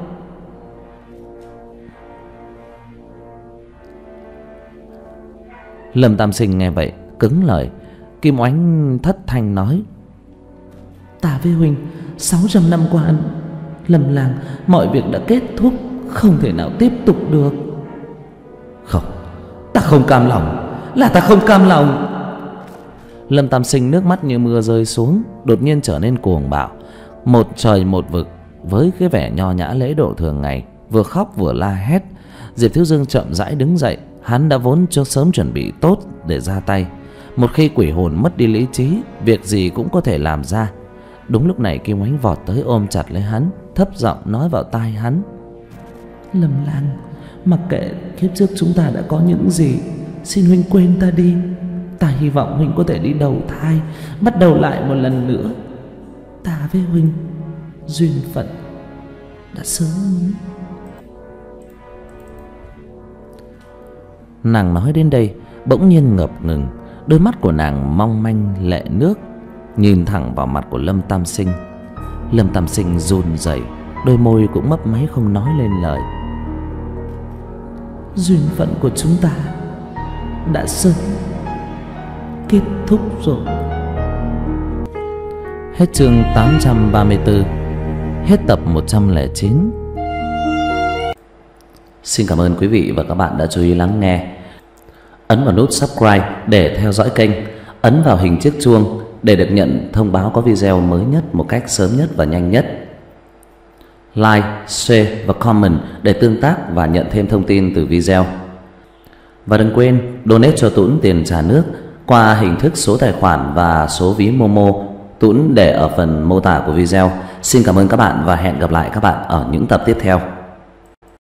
Lâm Tam Sinh nghe vậy cứng lời. Kim Oánh thất thanh nói: Ta với huynh sáu trăm năm qua, Lâm Lang, mọi việc đã kết thúc, không thể nào tiếp tục được. Không, ta không cam lòng, là ta không cam lòng. Lâm Tam Sinh nước mắt như mưa rơi xuống, đột nhiên trở nên cuồng bạo, một trời một vực. Với cái vẻ nho nhã lễ độ thường ngày, vừa khóc vừa la hét. Diệp Thiếu Dương chậm rãi đứng dậy. Hắn đã vốn cho sớm chuẩn bị tốt để ra tay. Một khi quỷ hồn mất đi lý trí, việc gì cũng có thể làm ra. Đúng lúc này Kim Oánh vọt tới ôm chặt lấy hắn, thấp giọng nói vào tai hắn: Lâm Lang, mặc kệ kiếp trước chúng ta đã có những gì, xin huynh quên ta đi. Ta hy vọng huynh có thể đi đầu thai, bắt đầu lại một lần nữa. Ta với huynh duyên phận đã sớm. Nàng nói đến đây bỗng nhiên ngập ngừng, đôi mắt của nàng mong manh lệ nước, nhìn thẳng vào mặt của Lâm Tam Sinh. Lâm Tam Sinh run rẩy, đôi môi cũng mấp máy không nói lên lời. Duyên phận của chúng ta đã sớm kết thúc rồi. Hết chương tám trăm ba mươi tư. Hết tập một trăm lẻ chín. Xin cảm ơn quý vị và các bạn đã chú ý lắng nghe. Ấn vào nút subscribe để theo dõi kênh. Ấn vào hình chiếc chuông để được nhận thông báo có video mới nhất một cách sớm nhất và nhanh nhất. Like, share và comment để tương tác và nhận thêm thông tin từ video. Và đừng quên donate cho Tuấn tiền trả nước qua hình thức số tài khoản và số ví Momo. Tuấn để ở phần mô tả của video. Xin cảm ơn các bạn và hẹn gặp lại các bạn ở những tập tiếp theo.